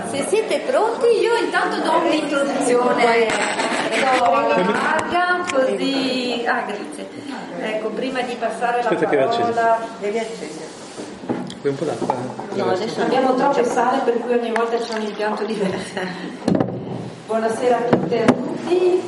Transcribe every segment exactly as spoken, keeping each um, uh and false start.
Se siete pronti, io intanto do un'introduzione larga, così... Ah, grazie. Ecco, prima di passare la parola... Devi accendere. Vuoi un po' d'acqua? No, adesso abbiamo troppe sale, per cui ogni volta c'è un impianto diverso. Buonasera a tutte e a tutti.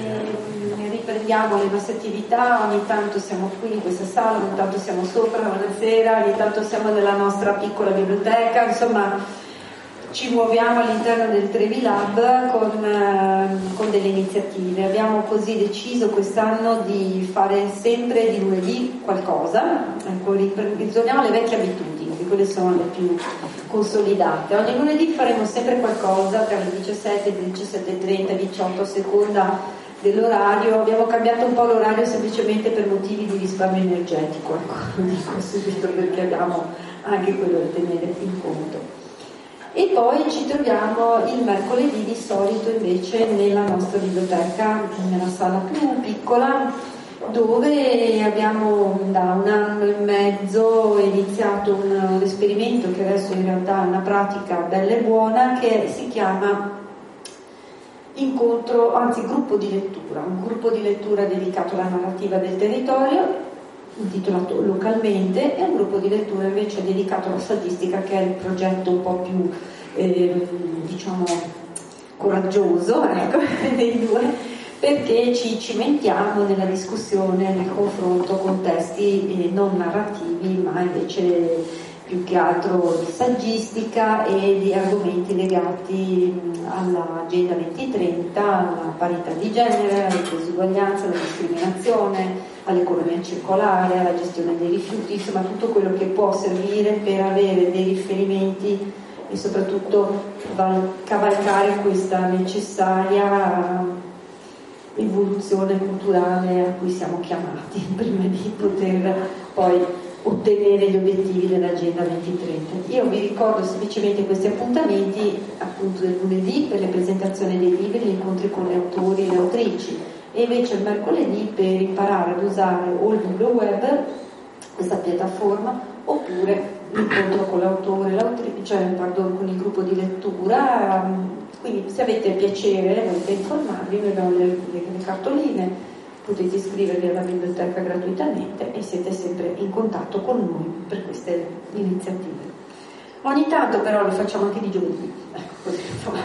E riprendiamo le nostre attività, ogni tanto siamo qui in questa sala, ogni tanto siamo sopra, buonasera, ogni tanto siamo nella nostra piccola biblioteca, insomma ci muoviamo all'interno del Trevi Lab con, eh, con delle iniziative. Abbiamo così deciso quest'anno di fare sempre di lunedì qualcosa, ecco, ritorniamo alle vecchie abitudini, che quelle sono le più consolidate. Ogni lunedì faremo sempre qualcosa tra le diciassette, le diciassette e trenta, diciotto, a seconda dell'orario. Abbiamo cambiato un po' l'orario semplicemente per motivi di risparmio energetico, ecco, lo dico subito perché abbiamo anche quello da tenere in conto. E poi ci troviamo il mercoledì di solito invece nella nostra biblioteca, nella sala più piccola, dove abbiamo da un anno e mezzo iniziato un, un esperimento che adesso in realtà è una pratica bella e buona, che si chiama incontro, anzi gruppo di lettura, un gruppo di lettura dedicato alla narrativa del territorio, intitolato Localmente, e un gruppo di lettura invece dedicato alla saggistica, che è il progetto un po' più eh, diciamo coraggioso, ecco, dei due, perché ci cimentiamo nella discussione, nel confronto con testi eh, non narrativi, ma invece più che altro di saggistica e di argomenti legati all'Agenda duemilatrenta, alla parità di genere, alla disuguaglianza, alla discriminazione, all'economia circolare, alla gestione dei rifiuti, insomma tutto quello che può servire per avere dei riferimenti e soprattutto cavalcare questa necessaria evoluzione culturale a cui siamo chiamati prima di poter poi ottenere gli obiettivi dell'Agenda duemilatrenta. Io vi ricordo semplicemente questi appuntamenti appunto del lunedì per le presentazioni dei libri, gli incontri con le autori e le autrici, e invece il mercoledì per imparare ad usare o il libro web, questa piattaforma, oppure l'incontro con l'autore, l'autrice, cioè pardon, con il gruppo di lettura. Quindi se avete piacere, volete informarvi, noi abbiamo le, le, le cartoline, potete iscrivervi alla biblioteca gratuitamente e siete sempre in contatto con noi per queste iniziative. Ogni tanto però lo facciamo anche di giovedì, ecco, così,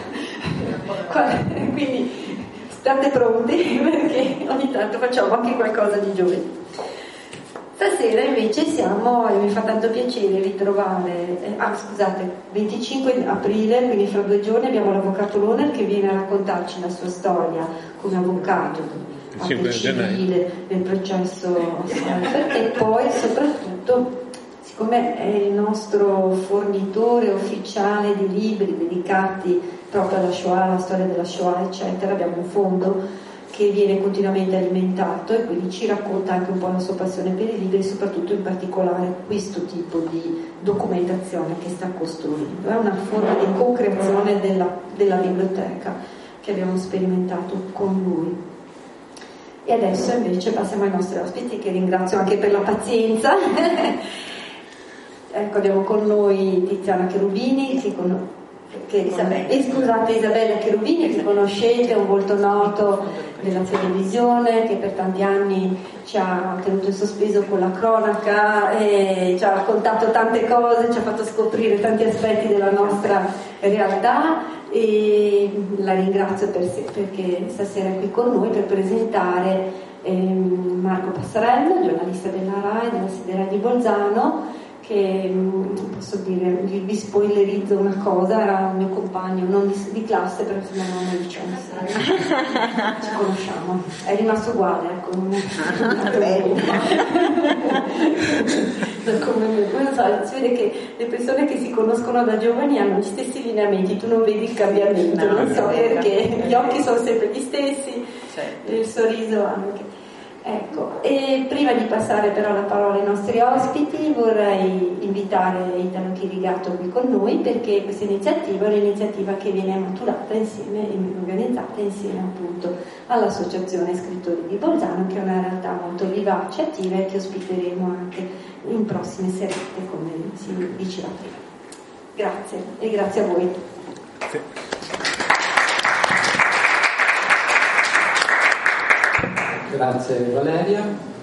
quindi state pronti perché ogni tanto facciamo anche qualcosa di giovedì. Stasera invece siamo, e mi fa tanto piacere ritrovare, eh, ah scusate, venticinque aprile, quindi fra due giorni abbiamo l'avvocato Lohner che viene a raccontarci la sua storia come avvocato, parte civile del processo Cyber, e poi soprattutto, siccome è il nostro fornitore ufficiale di libri dedicati proprio alla Shoah, alla storia della Shoah eccetera, abbiamo un fondo che viene continuamente alimentato e quindi ci racconta anche un po' la sua passione per i libri e soprattutto in particolare questo tipo di documentazione che sta costruendo. È una forma di co-creazione della, della biblioteca che abbiamo sperimentato con lui. E adesso invece passiamo ai nostri ospiti, che ringrazio anche per la pazienza. Ecco, abbiamo con noi Tiziana Cherubini, che con... Che, Isabella. Eh, scusate, Isabella Cherubini, che conoscete, un volto noto della televisione, che per tanti anni ci ha tenuto in sospeso con la cronaca, e ci ha raccontato tante cose, ci ha fatto scoprire tanti aspetti della nostra realtà, e la ringrazio per se, perché stasera è qui con noi per presentare ehm, Marco Passarella, giornalista della RAI, della sede RAI di Bolzano, che posso dire, vi spoilerizzo una cosa, era un mio compagno non di, di classe, però insomma non è licenza, ci conosciamo, è rimasto uguale, ecco. Come me, non so, si vede che le persone che si conoscono da giovani hanno gli stessi lineamenti, tu non vedi il cambiamento, no, non so perché, gli occhi sono sempre gli stessi, certo. Il sorriso anche. Ecco, e prima di passare però la parola ai nostri ospiti vorrei invitare Italo Chirigato qui con noi, perché questa iniziativa è un'iniziativa che viene maturata insieme e organizzata insieme appunto all'Associazione Scrittori di Bolzano, che è una realtà molto vivace e attiva e che ospiteremo anche in prossime serate, come si diceva prima. Grazie e grazie a voi. Grazie. Grazie Valeria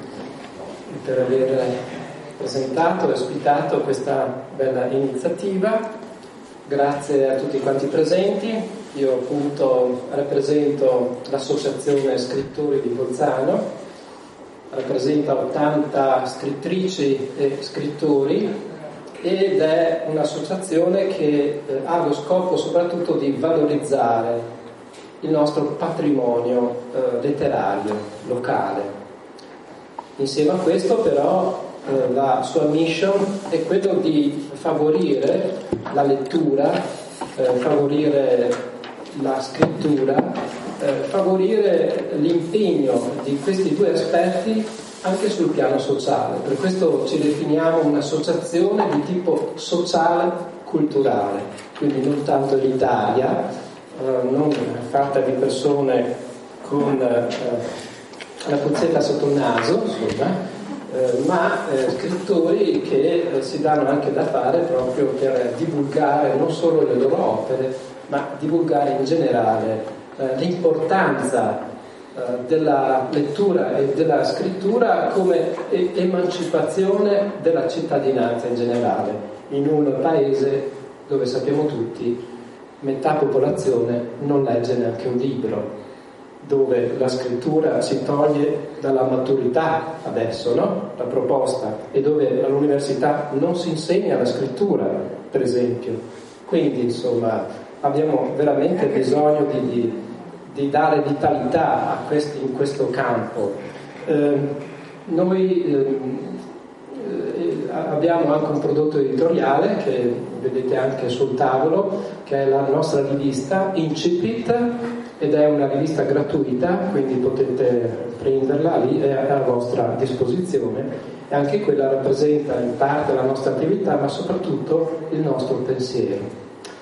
per aver presentato e ospitato questa bella iniziativa. Grazie a tutti quanti presenti. Io appunto rappresento l'associazione Scrittori di Bolzano, rappresenta ottanta scrittrici e scrittori ed è un'associazione che eh, ha lo scopo soprattutto di valorizzare il nostro patrimonio eh, letterario locale. Insieme a questo però eh, la sua mission è quello di favorire la lettura, eh, favorire la scrittura, eh, favorire l'impegno di questi due aspetti anche sul piano sociale. Per questo ci definiamo un'associazione di tipo sociale culturale, quindi non tanto elitaria, eh, non fatta di persone con eh, la puzzetta sotto il naso, insomma, eh, ma eh, scrittori che eh, si danno anche da fare proprio per divulgare non solo le loro opere, ma divulgare in generale eh, l'importanza della lettura e della scrittura come emancipazione della cittadinanza in generale, in un paese dove sappiamo tutti metà popolazione non legge neanche un libro, dove la scrittura si toglie dalla maturità adesso, no? La proposta, e dove all'università non si insegna la scrittura, per esempio. Quindi insomma abbiamo veramente bisogno di, di di dare vitalità a questi, in questo campo. Eh, noi eh, eh, abbiamo anche un prodotto editoriale che vedete anche sul tavolo, che è la nostra rivista Incipit, ed è una rivista gratuita, quindi potete prenderla lì, è a vostra disposizione, e anche quella rappresenta in parte la nostra attività, ma soprattutto il nostro pensiero.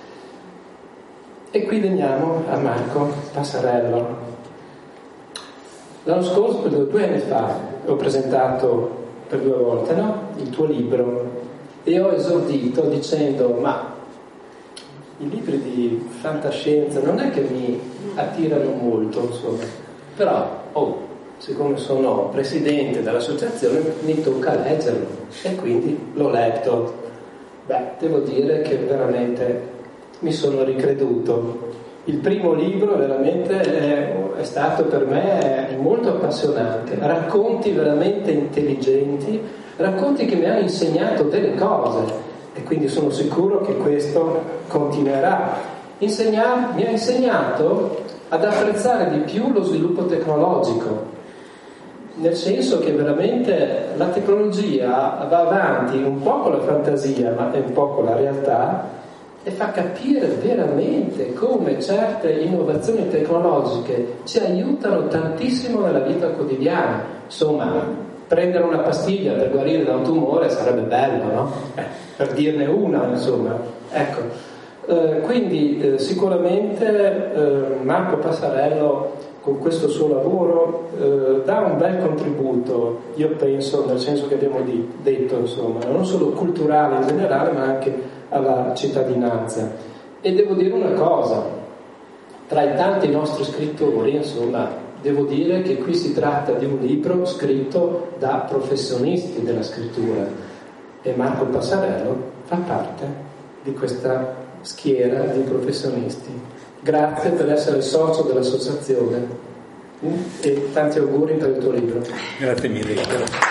E qui veniamo a Marco Passarello. L'anno scorso, due anni fa, ho presentato per due volte, no? Il tuo libro, e ho esordito dicendo: ma i libri di fantascienza non è che mi attirano molto, insomma, però, oh, siccome sono presidente dell'associazione mi tocca leggerlo, e quindi l'ho letto. Beh, devo dire che veramente mi sono ricreduto. Il primo libro veramente è, è stato per me molto appassionante, racconti veramente intelligenti, racconti che mi hanno insegnato delle cose, e quindi sono sicuro che questo continuerà. Insegna, mi ha insegnato ad apprezzare di più lo sviluppo tecnologico, nel senso che veramente la tecnologia va avanti un po' con la fantasia, ma un po' con la realtà, e fa capire veramente come certe innovazioni tecnologiche ci aiutano tantissimo nella vita quotidiana. Insomma, prendere una pastiglia per guarire da un tumore sarebbe bello, no? Eh, per dirne una, insomma. Ecco, eh, quindi eh, sicuramente eh, Marco Passarello con questo suo lavoro eh, dà un bel contributo, io penso, nel senso che abbiamo di, detto, insomma, non solo culturale in generale, ma anche alla cittadinanza. E devo dire una cosa: tra i tanti nostri scrittori, insomma, devo dire che qui si tratta di un libro scritto da professionisti della scrittura, e Marco Passarello fa parte di questa schiera di professionisti. Grazie per essere socio dell'associazione e tanti auguri per il tuo libro. Grazie mille.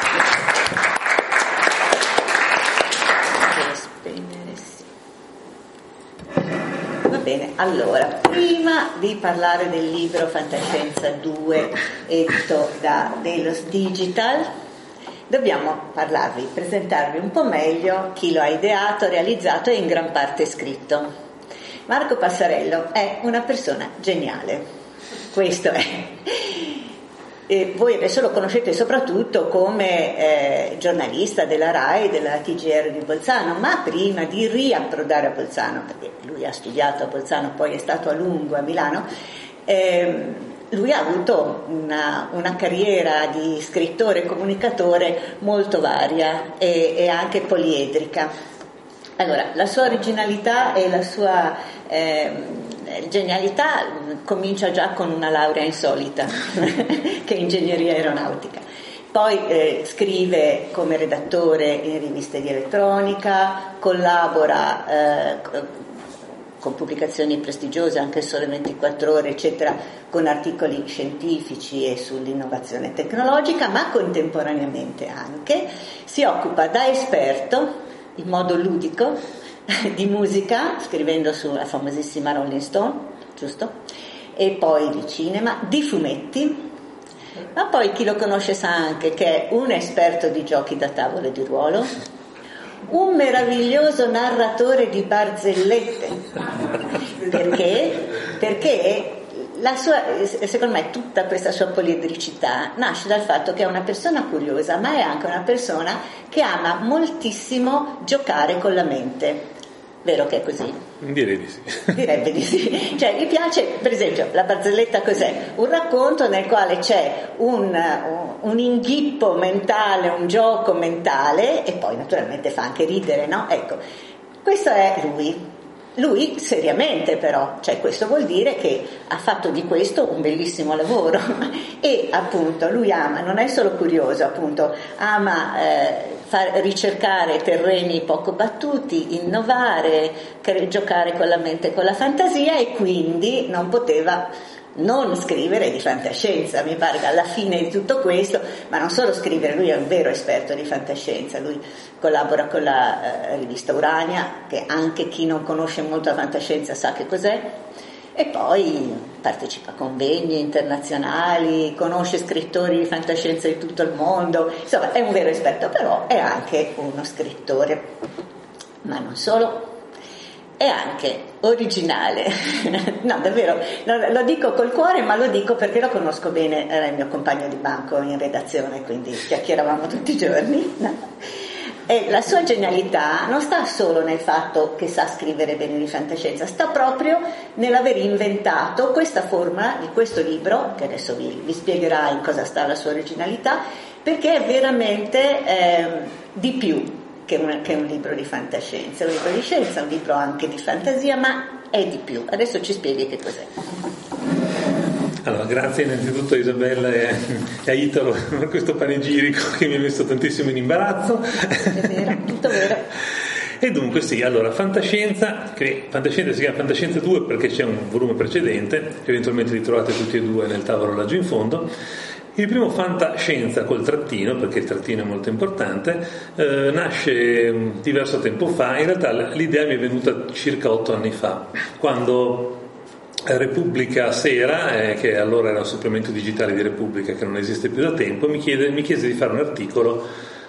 Bene, allora, prima di parlare del libro Fantascienza due edito da Delos Digital, dobbiamo parlarvi, presentarvi un po' meglio chi lo ha ideato, realizzato e in gran parte scritto. Marco Passarello è una persona geniale, questo è. E voi adesso lo conoscete soprattutto come eh, giornalista della RAI, della T G R di Bolzano, ma prima di riapprodare a Bolzano, perché lui ha studiato a Bolzano, poi è stato a lungo a Milano, eh, lui ha avuto una, una carriera di scrittore e comunicatore molto varia e, e anche poliedrica. Allora, la sua originalità e la sua eh, genialità comincia già con una laurea insolita, che è ingegneria aeronautica. Poi eh, scrive come redattore in riviste di elettronica, collabora eh, con pubblicazioni prestigiose, anche Sole ventiquattro Ore, eccetera, con articoli scientifici e sull'innovazione tecnologica, ma contemporaneamente anche si occupa da esperto, in modo ludico, di musica, scrivendo sulla famosissima Rolling Stone, giusto? E poi di cinema, di fumetti, ma poi chi lo conosce sa anche che è un esperto di giochi da tavolo e di ruolo, un meraviglioso narratore di barzellette. Perché? Perché la sua, secondo me tutta questa sua poliedricità nasce dal fatto che è una persona curiosa, ma è anche una persona che ama moltissimo giocare con la mente. Vero che è così? Direi di sì. Direbbe di sì. Cioè, gli piace, per esempio, la barzelletta cos'è? Un racconto nel quale c'è un, un inghippo mentale, un gioco mentale, e poi naturalmente fa anche ridere, no? Ecco, questo è lui. Lui seriamente però, cioè questo vuol dire che ha fatto di questo un bellissimo lavoro e appunto lui ama, non è solo curioso, appunto ama eh, far ricercare terreni poco battuti, innovare, cre- giocare con la mente e con la fantasia, e quindi non poteva non scrivere di fantascienza. Mi pare che alla fine di tutto questo, ma non solo scrivere, lui è un vero esperto di fantascienza, lui collabora con la eh, rivista Urania, che anche chi non conosce molto la fantascienza sa che cos'è, e poi partecipa a convegni internazionali, conosce scrittori di fantascienza di tutto il mondo, insomma è un vero esperto, però è anche uno scrittore, ma non solo, è anche originale. No, davvero, lo dico col cuore, ma lo dico perché lo conosco bene, era il mio compagno di banco in redazione, quindi chiacchieravamo tutti i giorni, no? E la sua genialità non sta solo nel fatto che sa scrivere bene di fantascienza, sta proprio nell'aver inventato questa forma di questo libro, che adesso vi, vi spiegherà in cosa sta la sua originalità, perché è veramente eh, di più che un, che un libro di fantascienza. È un libro di scienza, un libro anche di fantasia, ma è di più. Adesso ci spieghi che cos'è. Allora, grazie innanzitutto a Isabella e a Italo per questo panegirico che mi ha messo tantissimo in imbarazzo. È vero, tutto vero. E dunque sì, allora, fantascienza, che fantascienza si chiama Fantascienza due perché c'è un volume precedente, eventualmente li trovate tutti e due nel tavolo laggiù in fondo. Il primo Fantascienza col trattino, perché il trattino è molto importante, eh, nasce diverso tempo fa. In realtà l'idea mi è venuta circa otto anni fa, quando Repubblica Sera, eh, che allora era un supplemento digitale di Repubblica che non esiste più da tempo, mi, chiede, mi chiese di fare un articolo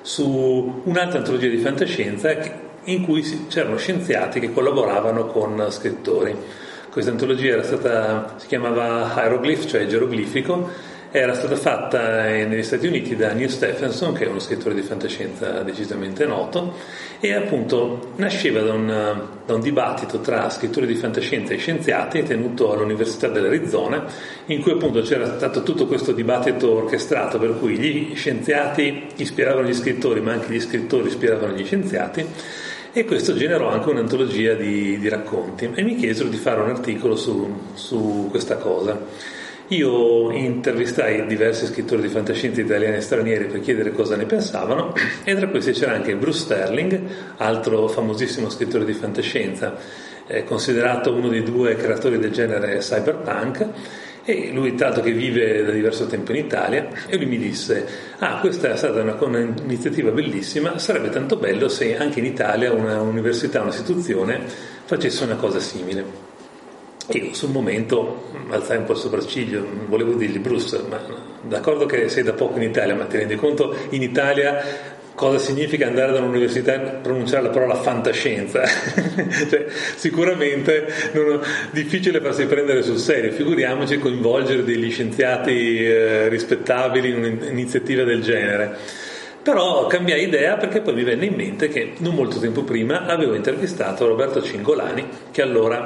su un'altra antologia di fantascienza in cui c'erano scienziati che collaboravano con scrittori. Questa antologia era stata, si chiamava Hieroglyph, cioè geroglifico, era stata fatta negli Stati Uniti da Neil Stephenson, che è uno scrittore di fantascienza decisamente noto, e appunto nasceva da un, da un dibattito tra scrittori di fantascienza e scienziati tenuto all'Università dell'Arizona, in cui appunto c'era stato tutto questo dibattito orchestrato, per cui gli scienziati ispiravano gli scrittori, ma anche gli scrittori ispiravano gli scienziati, e questo generò anche un'antologia di, di racconti, e mi chiesero di fare un articolo su, su questa cosa. Io intervistai diversi scrittori di fantascienza italiani e stranieri per chiedere cosa ne pensavano, e tra questi c'era anche Bruce Sterling, altro famosissimo scrittore di fantascienza, eh, considerato uno dei due creatori del genere cyberpunk, e lui tanto che vive da diverso tempo in Italia, e lui mi disse: ah, questa è stata una, un'iniziativa bellissima, sarebbe tanto bello se anche in Italia una università, un'istituzione facesse una cosa simile. Io sul momento alzai un po' il sopracciglio, volevo dirgli: Bruce, ma d'accordo che sei da poco in Italia, ma ti rendi conto in Italia cosa significa andare da un'università e pronunciare la parola fantascienza? Cioè, sicuramente non è difficile farsi prendere sul serio, figuriamoci coinvolgere degli scienziati eh, rispettabili in un'iniziativa del genere. Però cambiai idea, perché poi mi venne in mente che non molto tempo prima avevo intervistato Roberto Cingolani, che allora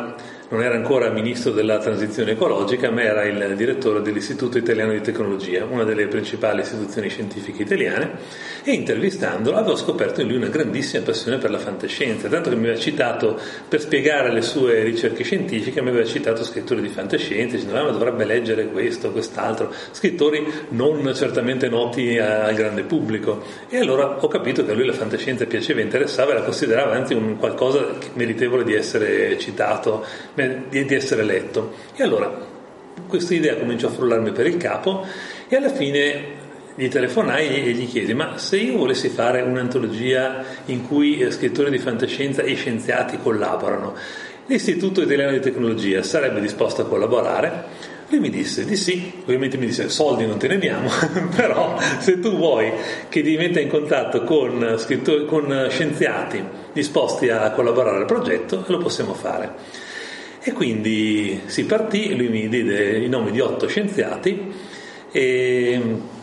non era ancora ministro della transizione ecologica, ma era il direttore dell'Istituto Italiano di Tecnologia, una delle principali istituzioni scientifiche italiane, e intervistandolo avevo scoperto in lui una grandissima passione per la fantascienza, tanto che mi aveva citato, per spiegare le sue ricerche scientifiche, mi aveva citato scrittori di fantascienza, dicendo ah, ma dovrebbe leggere questo, quest'altro, scrittori non certamente noti al grande pubblico. E allora ho capito che a lui la fantascienza piaceva, interessava e la considerava anzi un qualcosa meritevole di essere citato, di, di essere letto. E allora questa idea cominciò a frullarmi per il capo e alla fine gli telefonai e gli chiesi: ma se io volessi fare un'antologia in cui scrittori di fantascienza e scienziati collaborano, l'Istituto Italiano di Tecnologia sarebbe disposto a collaborare? Lui mi disse di sì, ovviamente mi disse soldi non te ne diamo, però se tu vuoi che ti metta in contatto con, scrittori, con scienziati disposti a collaborare al progetto, lo possiamo fare. E quindi si partì, lui mi diede i nomi di otto scienziati e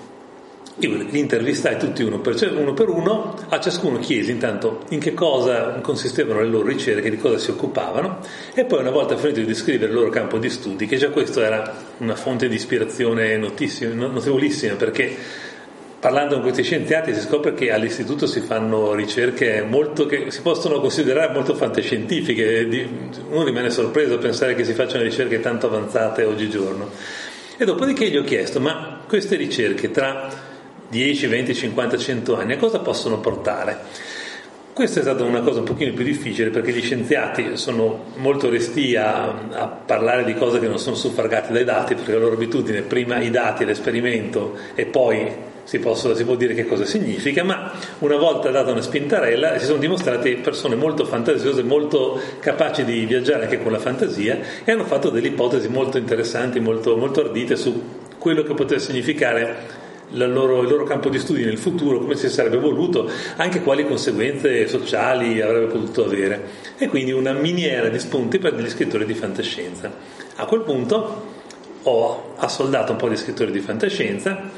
io li intervistai tutti uno per, uno per uno, a ciascuno chiesi intanto in che cosa consistevano le loro ricerche, di cosa si occupavano, e poi una volta finito di descrivere il loro campo di studi, che già questo era una fonte di ispirazione notevolissima, perché parlando con questi scienziati si scopre che all'istituto si fanno ricerche molto che si possono considerare molto fantascientifiche, uno rimane sorpreso a pensare che si facciano ricerche tanto avanzate oggigiorno. E dopodiché gli ho chiesto: ma queste ricerche tra dieci, venti, cinquanta, cento anni a cosa possono portare? Questa è stata una cosa un pochino più difficile, perché gli scienziati sono molto resti a, a parlare di cose che non sono suffragate dai dati, perché la loro abitudine è prima i dati, l'esperimento e poi si, possono, si può dire che cosa significa, ma una volta data una spintarella si sono dimostrati persone molto fantasiose, molto capaci di viaggiare anche con la fantasia, e hanno fatto delle ipotesi molto interessanti, molto, molto ardite su quello che poteva significare La loro, il loro campo di studi nel futuro, come si sarebbe voluto, anche quali conseguenze sociali avrebbe potuto avere, e quindi una miniera di spunti per degli scrittori di fantascienza. A quel punto ho assoldato un po' di scrittori di fantascienza.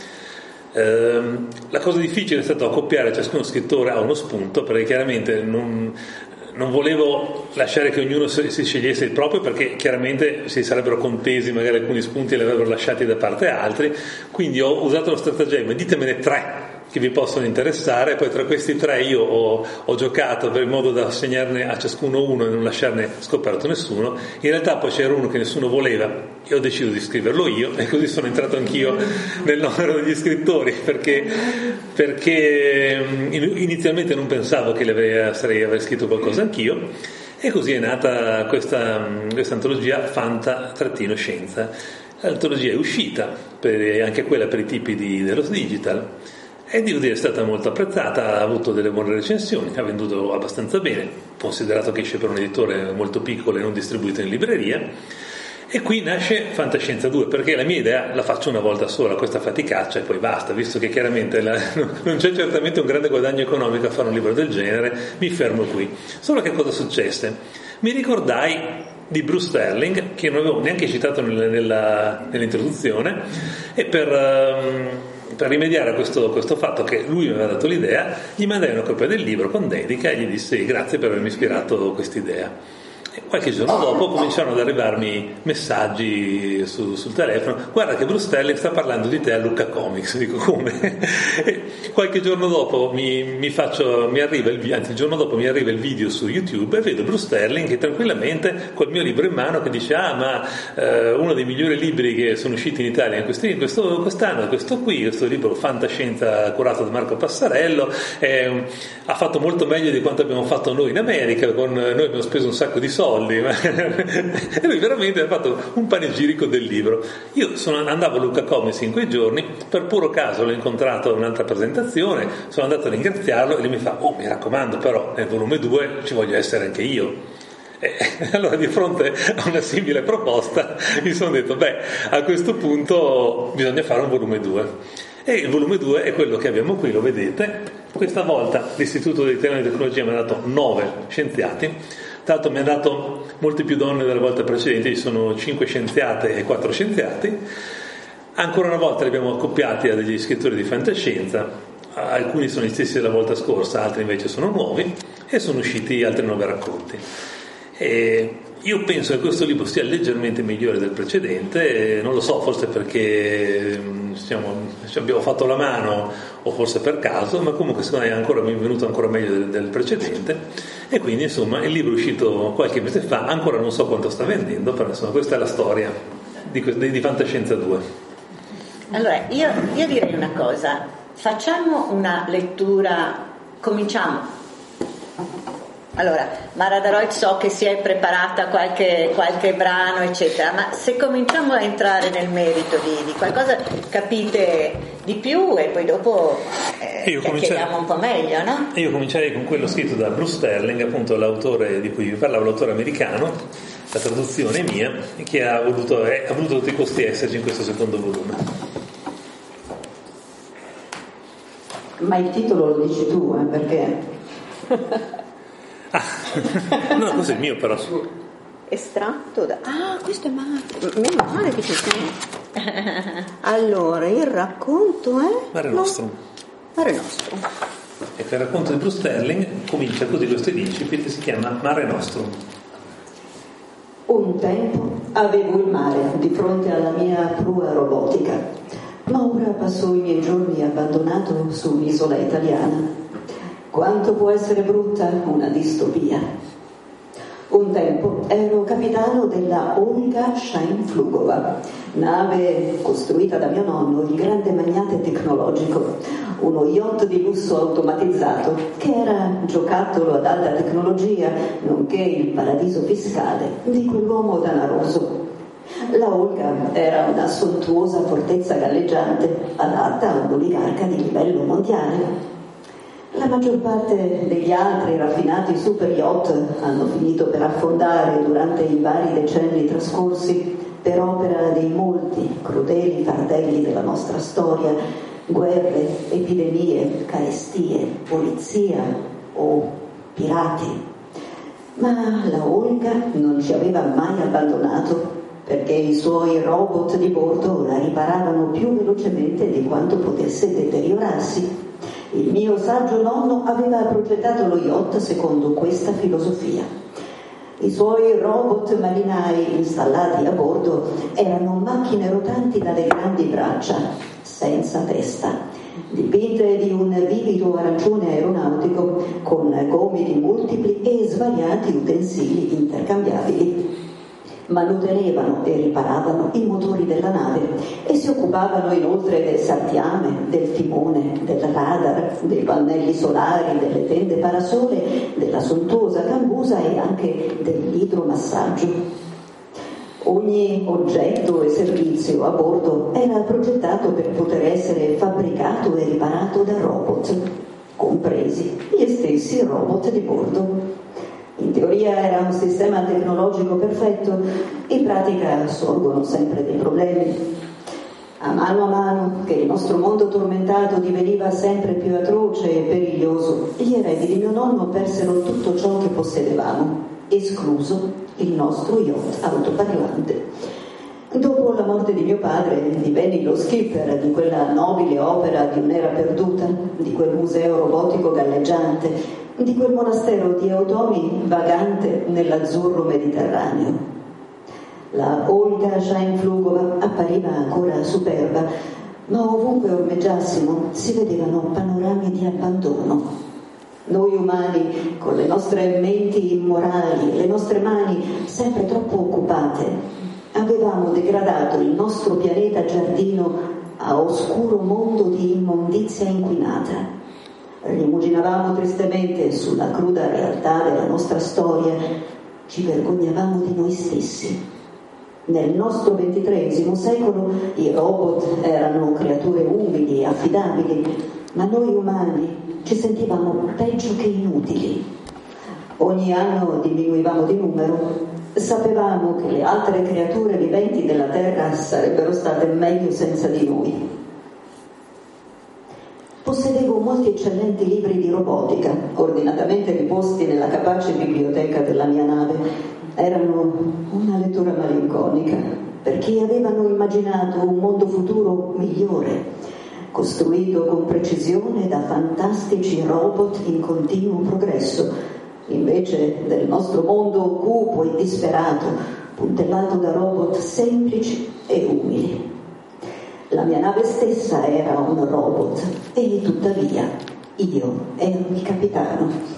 Ehm, la cosa difficile è stato accoppiare ciascuno scrittore a uno spunto, perché chiaramente non non volevo lasciare che ognuno si scegliesse il proprio, perché chiaramente si sarebbero contesi magari alcuni spunti e li avrebbero lasciati da parte altri, quindi ho usato lo stratagemma: ditemene tre che vi possono interessare, poi tra questi tre io ho, ho giocato per il modo da assegnarne a ciascuno uno e non lasciarne scoperto nessuno. In realtà poi c'era uno che nessuno voleva e ho deciso di scriverlo io, e così sono entrato anch'io nel numero degli scrittori, perché, perché inizialmente non pensavo che avrei, sarei aver scritto qualcosa anch'io, e così è nata questa, questa antologia Fanta-Scienza. L'antologia è uscita, per, anche quella per i tipi di, dello digital, e devo dire è stata molto apprezzata, ha avuto delle buone recensioni, ha venduto abbastanza bene, considerato che esce per un editore molto piccolo e non distribuito in libreria. E qui nasce Fantascienza due, perché la mia idea la faccio una volta sola, questa faticaccia, e poi basta, visto che chiaramente la, non c'è certamente un grande guadagno economico a fare un libro del genere, mi fermo qui. Solo che cosa successe? Mi ricordai di Bruce Sterling, che non avevo neanche citato nella, nella, nell'introduzione, e per... Um, per rimediare a questo, questo fatto che lui mi aveva dato l'idea, gli mandai una copia del libro con dedica e gli dissi grazie per avermi ispirato quest'idea. E qualche giorno dopo cominciarono ad arrivarmi messaggi su, sul telefono: guarda che Bruce Sterling sta parlando di te a Lucca Comics. Dico come? E qualche giorno dopo mi, mi faccio mi arriva il anzi il giorno dopo mi arriva il video su YouTube e vedo Bruce Sterling che tranquillamente col mio libro in mano che dice ah ma eh, uno dei migliori libri che sono usciti in Italia in questo, in questo, quest'anno è questo qui, questo libro Fantascienza curato da Marco Passarello, eh, ha fatto molto meglio di quanto abbiamo fatto noi in America, con, noi abbiamo speso un sacco di soldi soldi e lui veramente ha fatto un panegirico del libro. Io sono, andavo a Lucca Comics in quei giorni, per puro caso l'ho incontrato a un'altra presentazione, sono andato a ringraziarlo e lui mi fa oh mi raccomando però nel volume due ci voglio essere anche io. E allora di fronte a una simile proposta mi sono detto beh a questo punto bisogna fare un volume due, e il volume due è quello che abbiamo qui, lo vedete. Questa volta l'Istituto Italiano di Tecnologia mi ha dato nove scienziati. Tra l'altro mi ha dato molte più donne della volta precedente, ci sono cinque scienziate e quattro scienziati. Ancora una volta li abbiamo accoppiati a degli scrittori di fantascienza, alcuni sono gli stessi della volta scorsa, altri invece sono nuovi, e sono usciti altri nove racconti. E io penso che questo libro sia leggermente migliore del precedente, non lo so, forse perché diciamo, ci abbiamo fatto la mano o forse per caso, ma comunque secondo me è ancora, mi è venuto ancora meglio del, del precedente, e quindi insomma il libro è uscito qualche mese fa, ancora non so quanto sta vendendo, però insomma questa è la storia di, di, di Fantascienza due. Allora io, io direi una cosa, facciamo una lettura, cominciamo. Allora, Mara Daroit so che si è preparata qualche, qualche brano eccetera, ma se cominciamo a entrare nel merito di, di qualcosa capite di più e poi dopo eh, chiariamo un po' meglio, no? Io comincerei con quello scritto da Bruce Sterling, appunto l'autore di cui vi parlavo, l'autore americano, la traduzione mia, che ha voluto, eh, ha voluto a tutti i costi esserci in questo secondo volume. Ma il titolo lo dici tu, eh, perché... Ah, no, questo è il mio però. Estratto da... Ah, questo è male. Meno male che ci sei. Allora, il racconto è... Mare Nostrum. Mare Nostrum. Ecco, il racconto di Bruce Sterling comincia così, questo incipit, si chiama Mare Nostrum. Un tempo avevo il mare di fronte alla mia prua robotica, ma ora passo i miei giorni abbandonato su un'isola italiana. Quanto può essere brutta una distopia. Un tempo ero capitano della Olga Scheinflugova, nave costruita da mio nonno, il grande magnate tecnologico, uno yacht di lusso automatizzato che era giocattolo ad alta tecnologia, nonché il paradiso fiscale di quell'uomo danaroso. La Olga era una sontuosa fortezza galleggiante adatta a un oligarca di livello mondiale. La maggior parte degli altri raffinati super yacht hanno finito per affondare durante i vari decenni trascorsi per opera dei molti crudeli fardelli della nostra storia, guerre, epidemie, carestie, polizia o pirati. Ma la Olga non ci aveva mai abbandonato perché i suoi robot di bordo la riparavano più velocemente di quanto potesse deteriorarsi. Il mio saggio nonno aveva progettato lo yacht secondo questa filosofia. I suoi robot marinai installati a bordo erano macchine rotanti dalle grandi braccia, senza testa, dipinte di un vivido arancione aeronautico con gomiti multipli e svariati utensili intercambiabili. Manutenevano e riparavano i motori della nave e si occupavano inoltre del sartiame, del timone, del radar, dei pannelli solari, delle tende parasole, della sontuosa cambusa e anche dell'idromassaggio. Ogni oggetto e servizio a bordo era progettato per poter essere fabbricato e riparato da robot, compresi gli stessi robot di bordo. In teoria era un sistema tecnologico perfetto, in pratica sorgono sempre dei problemi. A mano a mano che il nostro mondo tormentato diveniva sempre più atroce e periglioso, gli eredi di mio nonno persero tutto ciò che possedevamo, escluso il nostro yacht autoparlante. Dopo la morte di mio padre divenni lo skipper di quella nobile opera di un'era perduta, di quel museo robotico galleggiante, di quel monastero di automi vagante nell'azzurro mediterraneo. La Olga Scheinflugova appariva ancora superba, ma ovunque ormeggiassimo si vedevano panorami di abbandono. Noi umani, con le nostre menti immorali, le nostre mani sempre troppo occupate, avevamo degradato il nostro pianeta giardino a oscuro mondo di immondizia inquinata. Rimuginavamo tristemente sulla cruda realtà della nostra storia, ci vergognavamo di noi stessi. Nel nostro ventitreesimo secolo i robot erano creature umili e affidabili, ma noi umani ci sentivamo peggio che inutili. Ogni anno diminuivamo di numero, sapevamo che le altre creature viventi della Terra sarebbero state meglio senza di noi. Possedevo molti eccellenti libri di robotica, ordinatamente riposti nella capace biblioteca della mia nave. Erano una lettura malinconica, perché avevano immaginato un mondo futuro migliore, costruito con precisione da fantastici robot in continuo progresso, invece del nostro mondo cupo e disperato, puntellato da robot semplici e umili. La mia nave stessa era un robot e tuttavia io ero il capitano.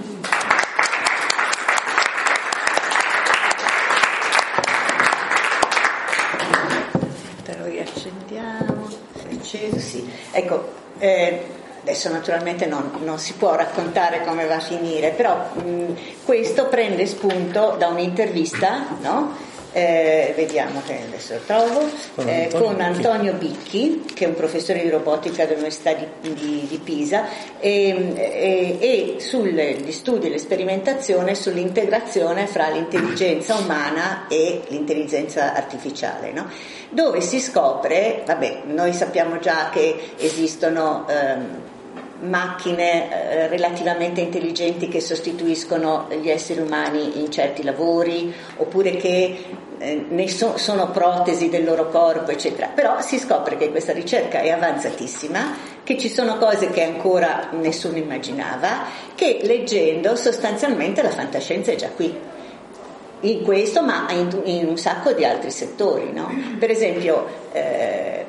Lo riaccendiamo, è acceso, sì. Ecco, eh, adesso naturalmente non, non si può raccontare come va a finire, però mh, questo prende spunto da un'intervista, no? Eh, vediamo che adesso lo trovo, eh, con Antonio Bicchi, che è un professore di robotica dell'Università di, di, di Pisa, e, e, e sugli studi e l'esperimentazione sull'integrazione fra l'intelligenza umana e l'intelligenza artificiale, no? Dove si scopre, vabbè, noi sappiamo già che esistono ehm, macchine eh, relativamente intelligenti che sostituiscono gli esseri umani in certi lavori, oppure che eh, ne so, sono protesi del loro corpo, eccetera. Però si scopre che questa ricerca è avanzatissima, che ci sono cose che ancora nessuno immaginava, che leggendo sostanzialmente la fantascienza è già qui. In questo, ma in, in un sacco di altri settori, no? Per esempio, eh,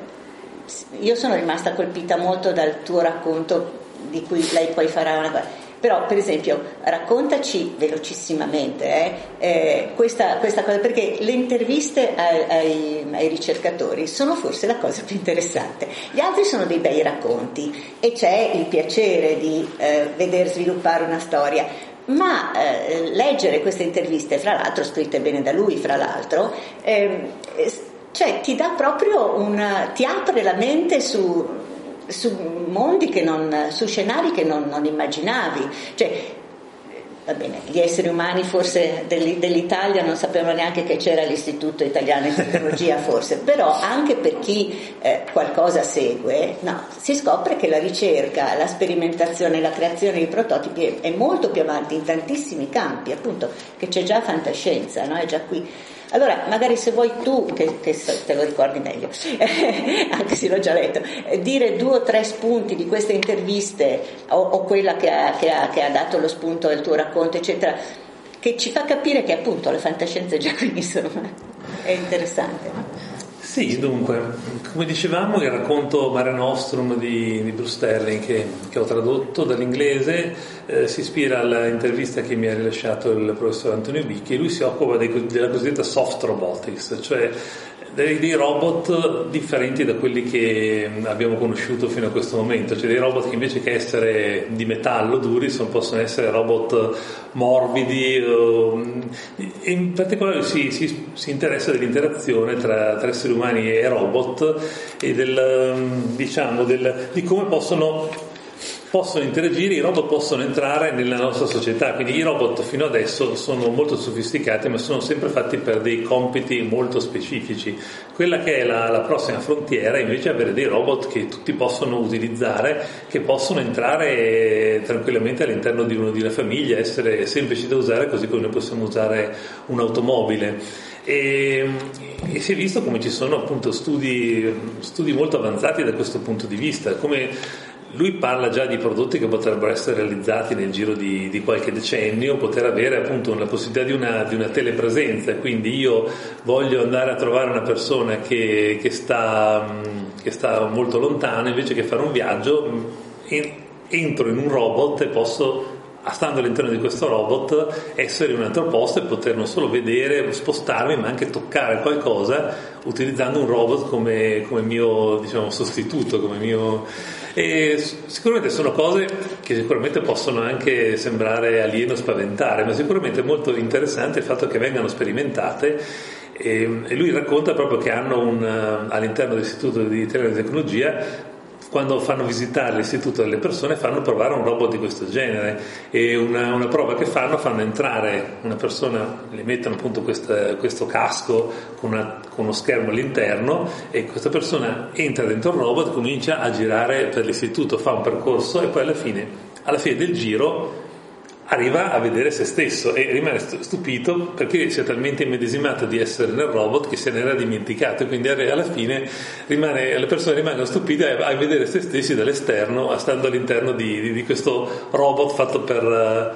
io sono rimasta colpita molto dal tuo racconto, di cui lei poi farà una cosa, però per esempio raccontaci velocissimamente eh, eh, questa, questa cosa, perché le interviste ai, ai, ai ricercatori sono forse la cosa più interessante. Gli altri sono dei bei racconti e c'è il piacere di eh, veder sviluppare una storia, ma eh, leggere queste interviste, fra l'altro scritte bene da lui, fra l'altro eh, cioè ti dà proprio una, ti apre la mente su su mondi che non, su scenari che non, non immaginavi. Cioè, va bene, gli esseri umani forse dell'Italia non sapevano neanche che c'era l'Istituto Italiano di Tecnologia, forse, però anche per chi eh, qualcosa segue, no, si scopre che la ricerca, la sperimentazione, la creazione di prototipi è, è molto più avanti in tantissimi campi, appunto, che c'è già fantascienza, no? È già qui. Allora, magari se vuoi tu, che, che te lo ricordi meglio, anche se l'ho già letto, dire due o tre spunti di queste interviste, o, o quella che ha, che, ha, che ha dato lo spunto del tuo racconto, eccetera, che ci fa capire che appunto la fantascienza è già qui, insomma, è interessante. Sì, dunque, come dicevamo, il racconto Mare Nostrum di, di Bruce Sterling, che, che ho tradotto dall'inglese, eh, si ispira all'intervista che mi ha rilasciato il professor Antonio Bicchi. Lui si occupa dei, della cosiddetta soft robotics, cioè dei, dei robot differenti da quelli che abbiamo conosciuto fino a questo momento, cioè dei robot che invece che essere di metallo duri sono, possono essere robot morbidi, e in particolare si, si, si interessa dell'interazione tra, tra esseri umani e robot e del, diciamo, del, di come possono possono interagire, i robot possono entrare nella nostra società. Quindi i robot fino adesso sono molto sofisticati, ma sono sempre fatti per dei compiti molto specifici. Quella che è la, la prossima frontiera invece è avere dei robot che tutti possono utilizzare, che possono entrare tranquillamente all'interno di, uno, di una famiglia, essere semplici da usare così come noi possiamo usare un'automobile. E, e si è visto come ci sono appunto studi, studi molto avanzati da questo punto di vista, come lui parla già di prodotti che potrebbero essere realizzati nel giro di, di qualche decennio, poter avere appunto la possibilità di una, di una telepresenza. Quindi io voglio andare a trovare una persona che, che, sta, che sta molto lontano, invece che fare un viaggio entro in un robot e posso, stando all'interno di questo robot, essere in un altro posto e poter non solo vedere, spostarmi, ma anche toccare qualcosa utilizzando un robot come, come mio, diciamo, sostituto, come mio. E sicuramente sono cose che sicuramente possono anche sembrare alieno, spaventare, ma sicuramente è molto interessante il fatto che vengano sperimentate. E, e lui racconta proprio che hanno un, all'interno dell'Istituto di Tecnologia, quando fanno visitare l'istituto delle persone, fanno provare un robot di questo genere, e una, una prova che fanno, fanno entrare una persona, le mettono appunto questa, questo casco con, una, con uno schermo all'interno, e questa persona entra dentro il robot, comincia a girare per l'istituto, fa un percorso e poi alla fine, alla fine del giro arriva a vedere se stesso e rimane stupito perché si è talmente immedesimato di essere nel robot che se ne era dimenticato, e quindi alla fine rimane, le persone rimangono stupite a vedere se stessi dall'esterno, stando all'interno di, di, di questo robot fatto per,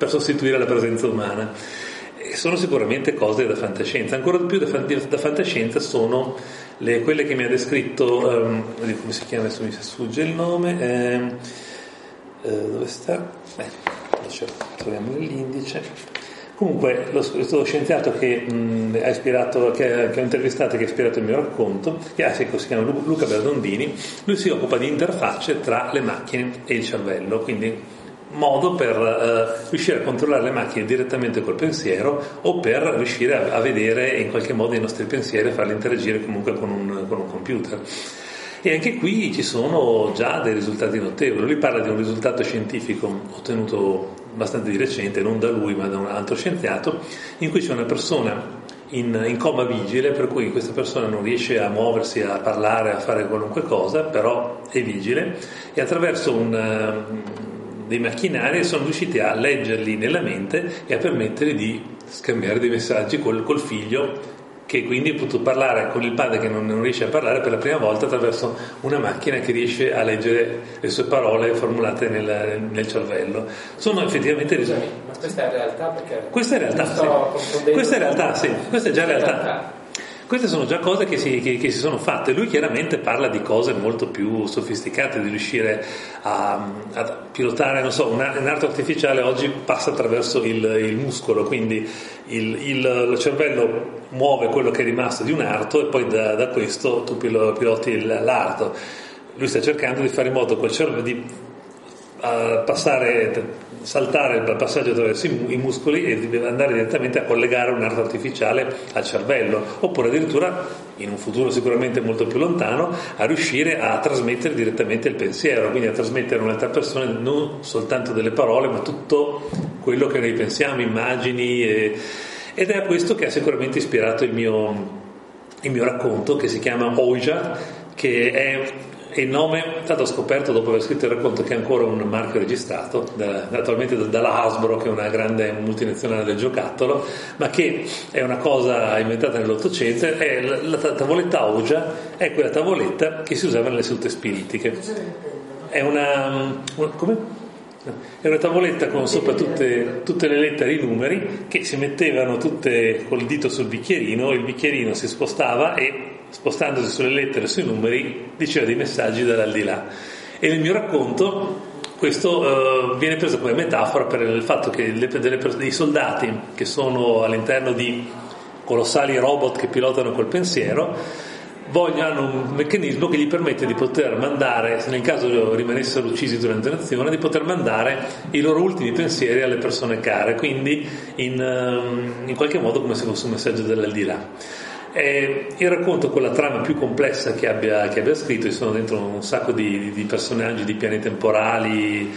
per sostituire la presenza umana. E sono sicuramente cose da fantascienza. Ancora di più da, da fantascienza sono le, quelle che mi ha descritto, um, come si chiama, adesso mi sfugge il nome, eh, eh, dove sta? Eh, troviamo nell'indice. Comunque lo, lo scienziato che mh, ha ispirato, che, che ho intervistato e che ha ispirato il mio racconto, che ah, sì, si chiama Luca Berdondini, lui si occupa di interfacce tra le macchine e il cervello, quindi modo per uh, riuscire a controllare le macchine direttamente col pensiero o per riuscire a, a vedere in qualche modo i nostri pensieri e farli interagire comunque con un, con un computer. E anche qui ci sono già dei risultati notevoli. Lui parla di un risultato scientifico ottenuto abbastanza di recente, non da lui ma da un altro scienziato, in cui c'è una persona in, in coma vigile, per cui questa persona non riesce a muoversi, a parlare, a fare qualunque cosa, però è vigile, e attraverso un, dei macchinari sono riusciti a leggerli nella mente e a permettergli di scambiare dei messaggi col, col figlio, che quindi ha potuto parlare con il padre che non, non riesce a parlare per la prima volta attraverso una macchina che riesce a leggere le sue parole formulate nel, nel cervello. Sono effettivamente risultati. Ma questa è realtà, perché questa è realtà, sì. Questa è realtà, sì. Questa è già realtà. Queste sono già cose che si, che, che si sono fatte. Lui chiaramente parla di cose molto più sofisticate, di riuscire a, a pilotare, non so, una, un'arte artificiale oggi passa attraverso il, il muscolo, quindi il, il, il cervello muove quello che è rimasto di un arto e poi da, da questo tu piloti l'arto. Lui sta cercando di fare in modo quel cervello di uh, passare, saltare il passaggio attraverso i, i muscoli e di andare direttamente a collegare un'arte artificiale al cervello, oppure addirittura in un futuro sicuramente molto più lontano a riuscire a trasmettere direttamente il pensiero, quindi a trasmettere a un'altra persona non soltanto delle parole ma tutto quello che noi pensiamo, immagini, e, ed è a questo che ha sicuramente ispirato il mio, il mio racconto, che si chiama Ouija, che è il nome è stato scoperto dopo aver scritto il racconto, che è ancora un marchio registrato da, attualmente dalla Hasbro, che è una grande multinazionale del giocattolo, ma che è una cosa inventata nell'Ottocento. È la, la tavoletta Ouija è quella tavoletta che si usava nelle sedute spiritiche. È una, una come? È una tavoletta con sopra tutte, tutte le lettere e i numeri che si mettevano tutte col dito sul bicchierino, il bicchierino si spostava e spostandosi sulle lettere e sui numeri diceva dei messaggi dall'aldilà. E nel mio racconto questo uh, viene preso come metafora per il fatto che le, delle, dei soldati che sono all'interno di colossali robot che pilotano col pensiero vogliono un meccanismo che gli permette di poter mandare, se nel caso rimanessero uccisi durante l'azione, di poter mandare i loro ultimi pensieri alle persone care, quindi in, um, in qualche modo come se fosse un messaggio dall'aldilà. E il racconto con la trama più complessa che abbia, che abbia scritto, ci sono dentro un sacco di, di personaggi, di piani temporali,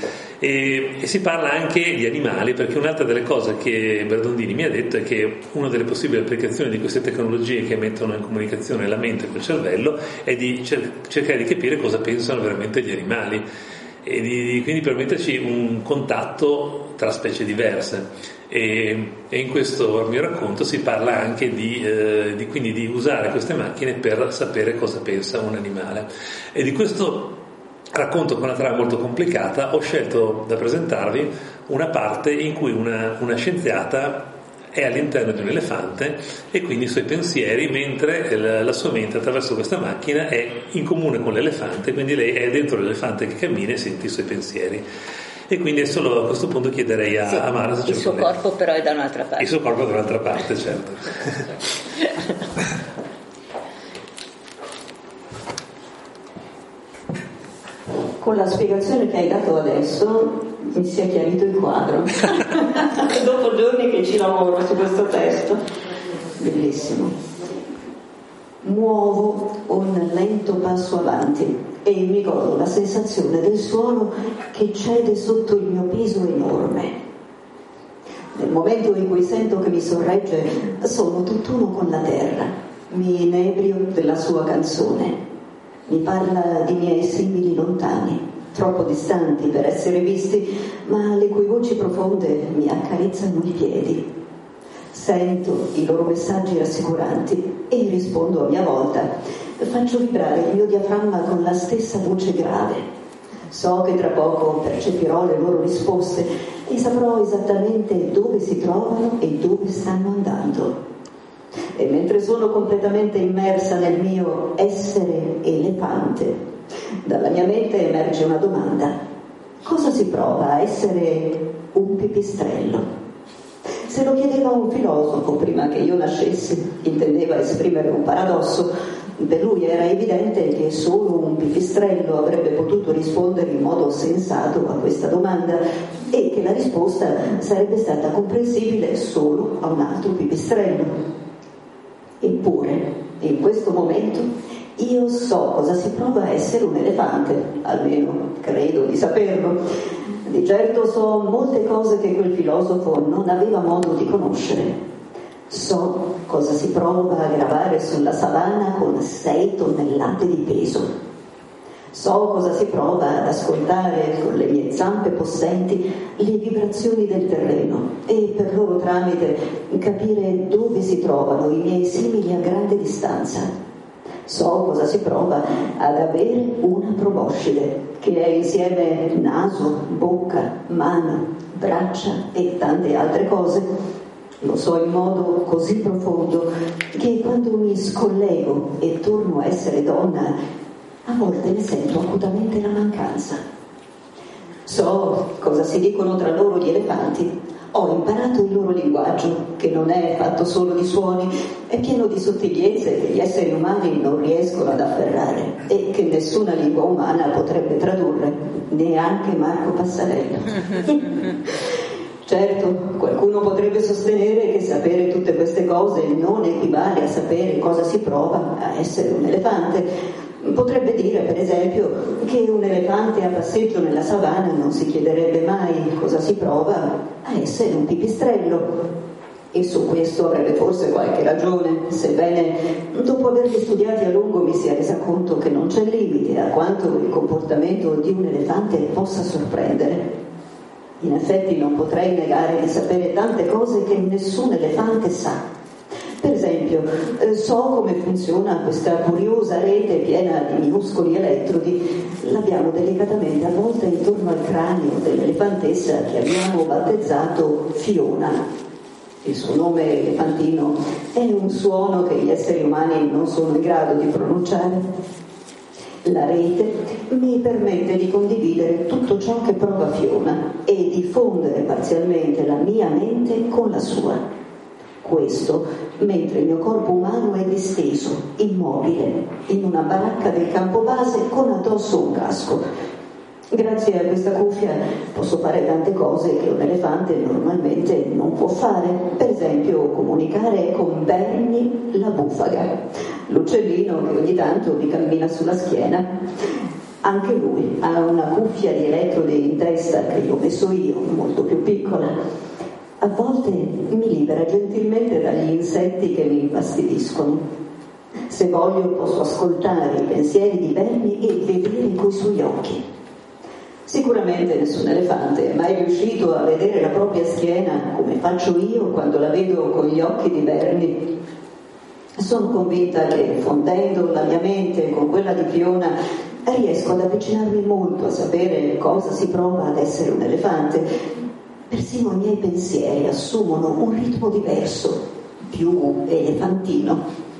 e, e si parla anche di animali, perché un'altra delle cose che Berdondini mi ha detto è che una delle possibili applicazioni di queste tecnologie che mettono in comunicazione la mente con il cervello è di cer- cercare di capire cosa pensano veramente gli animali e di, quindi permetterci un contatto tra specie diverse. E, e in questo mio racconto si parla anche di, eh, di, quindi di usare queste macchine per sapere cosa pensa un animale. E di questo racconto, con una trama molto complicata, ho scelto da presentarvi una parte in cui una, una scienziata è all'interno di un elefante e quindi i suoi pensieri, mentre la, la sua mente attraverso questa macchina è in comune con l'elefante, quindi lei è dentro l'elefante che cammina e sente i suoi pensieri. E quindi solo a questo punto chiederei a, sì, a Mara se c'è il suo problema. corpo però è da un'altra parte. Il suo corpo è da un'altra parte, certo. Con la spiegazione che hai dato adesso mi si è chiarito il quadro. Dopo giorni che ci lavoro su questo testo. Bellissimo. Muovo un lento passo avanti e mi godo la sensazione del suolo che cede sotto il mio peso enorme. Nel momento in cui sento che mi sorregge, sono tutt'uno con la terra, mi inebrio della sua canzone. Mi parla di miei simili lontani, troppo distanti per essere visti, ma le cui voci profonde mi accarezzano i piedi. Sento i loro messaggi rassicuranti e rispondo a mia volta. Faccio vibrare il mio diaframma con la stessa voce grave. So che tra poco percepirò le loro risposte, e saprò esattamente dove si trovano e dove stanno andando. E mentre sono completamente immersa nel mio essere elefante, dalla mia mente emerge una domanda: cosa si prova a essere un pipistrello? Se lo chiedeva un filosofo prima che io nascessi, intendeva esprimere un paradosso. Per lui era evidente che solo un pipistrello avrebbe potuto rispondere in modo sensato a questa domanda e che la risposta sarebbe stata comprensibile solo a un altro pipistrello. Eppure, in questo momento, io so cosa si prova a essere un elefante, almeno credo di saperlo. Di certo so molte cose che quel filosofo non aveva modo di conoscere. So cosa si prova a gravare sulla savana con sei tonnellate di peso. So cosa si prova ad ascoltare con le mie zampe possenti le vibrazioni del terreno e per loro tramite capire dove si trovano i miei simili a grande distanza. So cosa si prova ad avere una proboscide, che è insieme naso, bocca, mano, braccia e tante altre cose. Lo so in modo così profondo che quando mi scollego e torno a essere donna, a volte ne sento acutamente la mancanza. So cosa si dicono tra loro gli elefanti. Ho imparato il loro linguaggio, che non è fatto solo di suoni, è pieno di sottigliezze che gli esseri umani non riescono ad afferrare e che nessuna lingua umana potrebbe tradurre, neanche Marco Passarella. Certo, qualcuno potrebbe sostenere che sapere tutte queste cose non equivale a sapere cosa si prova a essere un elefante. Potrebbe dire, per esempio, che un elefante a passeggio nella savana non si chiederebbe mai cosa si prova a essere un pipistrello. E su questo avrebbe forse qualche ragione, sebbene dopo averli studiati a lungo mi sia resa conto che non c'è limite a quanto il comportamento di un elefante possa sorprendere. In effetti non potrei negare di sapere tante cose che nessun elefante sa. Per esempio, eh, so come funziona questa curiosa rete piena di minuscoli elettrodi. L'abbiamo delicatamente avvolta intorno al cranio dell'elefantessa che abbiamo battezzato Fiona. Il suo nome elefantino è un suono che gli esseri umani non sono in grado di pronunciare. La rete mi permette di condividere tutto ciò che prova Fiona e di fondere parzialmente la mia mente con la sua. Questo mentre il mio corpo umano è disteso, immobile, in una baracca del campo base con addosso un casco. Grazie a questa cuffia posso fare tante cose che un elefante normalmente non può fare, per esempio comunicare con Bernie la bufaga, l'uccellino che ogni tanto mi cammina sulla schiena. Anche lui ha una cuffia di elettrodi in testa che gli ho messo io, molto più piccola. A volte mi libera gentilmente dagli insetti che mi infastidiscono. Se voglio posso ascoltare i pensieri di Bernie e vedere coi suoi occhi. Sicuramente nessun elefante è mai riuscito a vedere la propria schiena come faccio io quando la vedo con gli occhi di Bernie. Sono convinta che fondendo la mia mente con quella di Fiona riesco ad avvicinarmi molto a sapere cosa si prova ad essere un elefante. Persino i miei pensieri assumono un ritmo diverso, più elefantino.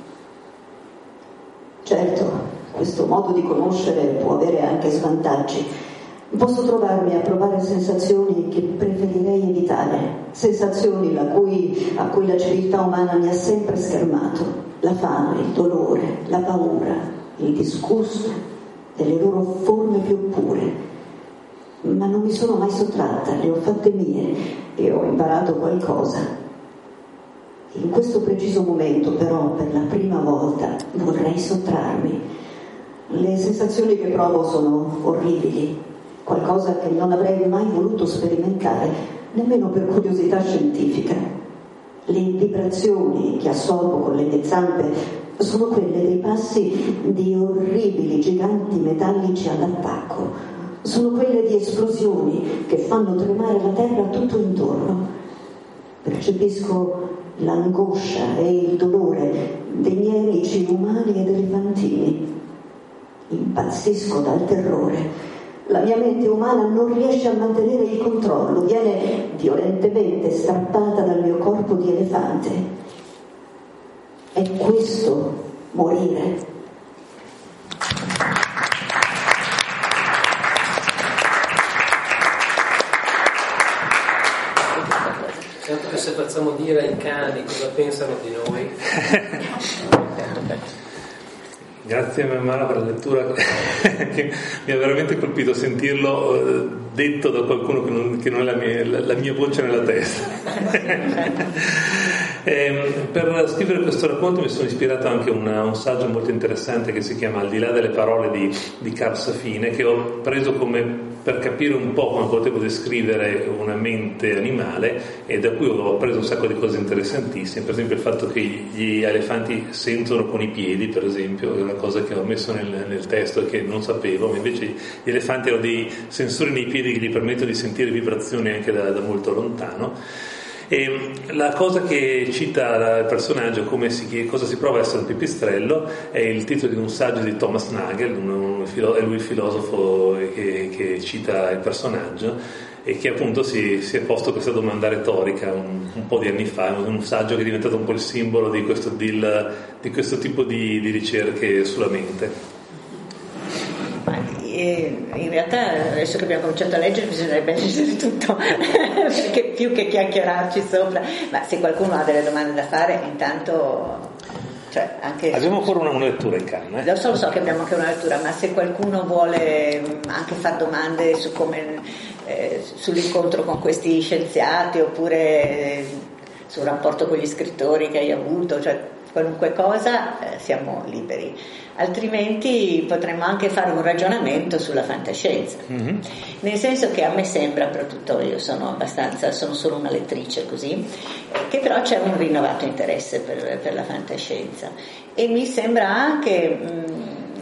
Certo, questo modo di conoscere può avere anche svantaggi. Posso trovarmi a provare sensazioni che preferirei evitare, sensazioni la cui, a cui la civiltà umana mi ha sempre schermato: la fame, il dolore, la paura, il disgusto delle loro forme più pure. Ma non mi sono mai sottratta, le ho fatte mie e ho imparato qualcosa. In questo preciso momento, però, per la prima volta vorrei sottrarmi. Le sensazioni che provo sono orribili, qualcosa che non avrei mai voluto sperimentare, nemmeno per curiosità scientifica. Le vibrazioni che assorbo con le mie zampe sono quelle dei passi di orribili giganti metallici all'attacco. Sono quelle di esplosioni che fanno tremare la terra tutto intorno. Percepisco l'angoscia e il dolore dei miei amici umani ed elefantini. Impazzisco dal terrore. La mia mente umana non riesce a mantenere il controllo, viene violentemente strappata dal mio corpo di elefante. È questo morire. Certo, se facciamo dire ai cani cosa pensano di noi. Grazie a Mara per la lettura che mi ha veramente colpito sentirlo eh, detto da qualcuno che non, che non è la mia, la, la mia voce nella testa. E, per scrivere questo racconto mi sono ispirato anche a una, un saggio molto interessante che si chiama Al di là delle parole di, di Carl Safine, che ho preso come per capire un po' come potevo descrivere una mente animale, e da cui ho preso un sacco di cose interessantissime. Per esempio il fatto che gli elefanti sentono con i piedi, per esempio, è una cosa che ho messo nel, nel testo e che non sapevo, ma invece gli elefanti hanno dei sensori nei piedi che gli permettono di sentire vibrazioni anche da, da molto lontano. E la cosa che cita il personaggio, come si, cosa si prova a essere un pipistrello, è il titolo di un saggio di Thomas Nagel, un, un, è lui il filosofo che, che cita il personaggio, e che appunto si, si è posto questa domanda retorica un, un po' di anni fa, un saggio che è diventato un po' il simbolo di questo, di, di questo tipo di, di ricerche sulla mente. In realtà adesso che abbiamo cominciato a leggere bisognerebbe leggere tutto perché più che chiacchierarci sopra, ma se qualcuno ha delle domande da fare intanto, cioè anche abbiamo ancora una, una lettura in canna, eh? lo so, lo so che abbiamo anche una lettura, ma se qualcuno vuole anche fare domande su come eh, sull'incontro con questi scienziati, oppure eh, sul rapporto con gli scrittori che hai avuto, cioè qualunque cosa, eh, siamo liberi. Altrimenti potremmo anche fare un ragionamento sulla fantascienza, mm-hmm. nel senso che a me sembra, però tutto io sono abbastanza, sono solo una lettrice così, che però c'è un rinnovato interesse per, per la fantascienza, e mi sembra anche mh,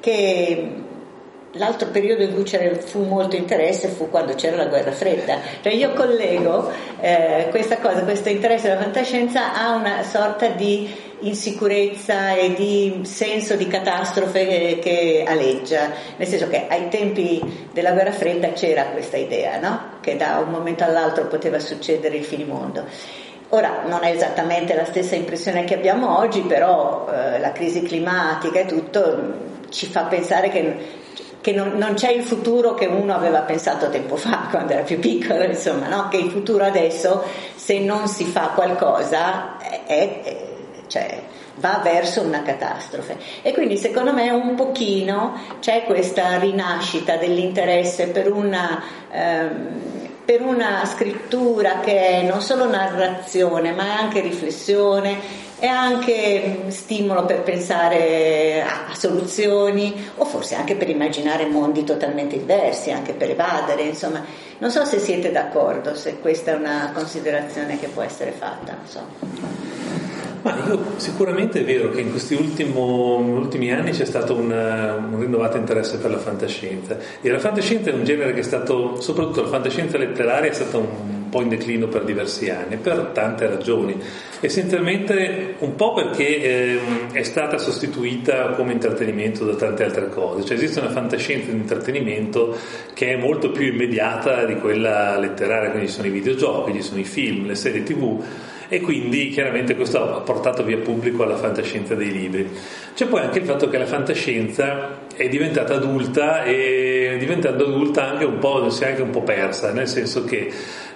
che l'altro periodo in cui fu molto interesse fu quando c'era la guerra fredda, cioè io collego eh, questa cosa, questo interesse alla fantascienza a una sorta di insicurezza e di senso di catastrofe che, che aleggia, nel senso che ai tempi della guerra fredda c'era questa idea, no? Che da un momento all'altro poteva succedere il finimondo. Ora non è esattamente la stessa impressione che abbiamo oggi, però eh, la crisi climatica e tutto mh, ci fa pensare che che non, non c'è il futuro che uno aveva pensato tempo fa, quando era più piccolo, insomma, no? Che il futuro adesso, se non si fa qualcosa, è, è, cioè, va verso una catastrofe. E quindi secondo me un pochino c'è questa rinascita dell'interesse per una, ehm, per una scrittura che è non solo narrazione, ma è anche riflessione, è anche stimolo per pensare a, a soluzioni, o forse anche per immaginare mondi totalmente diversi, anche per evadere, insomma. Non so se siete d'accordo, se questa è una considerazione che può essere fatta, non so. Ma io, sicuramente è vero che in questi ultimo, ultimi anni c'è stato un, un rinnovato interesse per la fantascienza, e la fantascienza è un genere che è stato, soprattutto la fantascienza letteraria, è stata un po' in declino per diversi anni, per tante ragioni. Essenzialmente un po' perché eh, è stata sostituita come intrattenimento da tante altre cose, cioè esiste una fantascienza di intrattenimento che è molto più immediata di quella letteraria, quindi ci sono i videogiochi, ci sono i film, le serie tv, e quindi chiaramente questo ha portato via pubblico alla fantascienza dei libri. C'è poi anche il fatto che la fantascienza è diventata adulta, e diventando adulta anche un po', si è anche un po' persa, nel senso che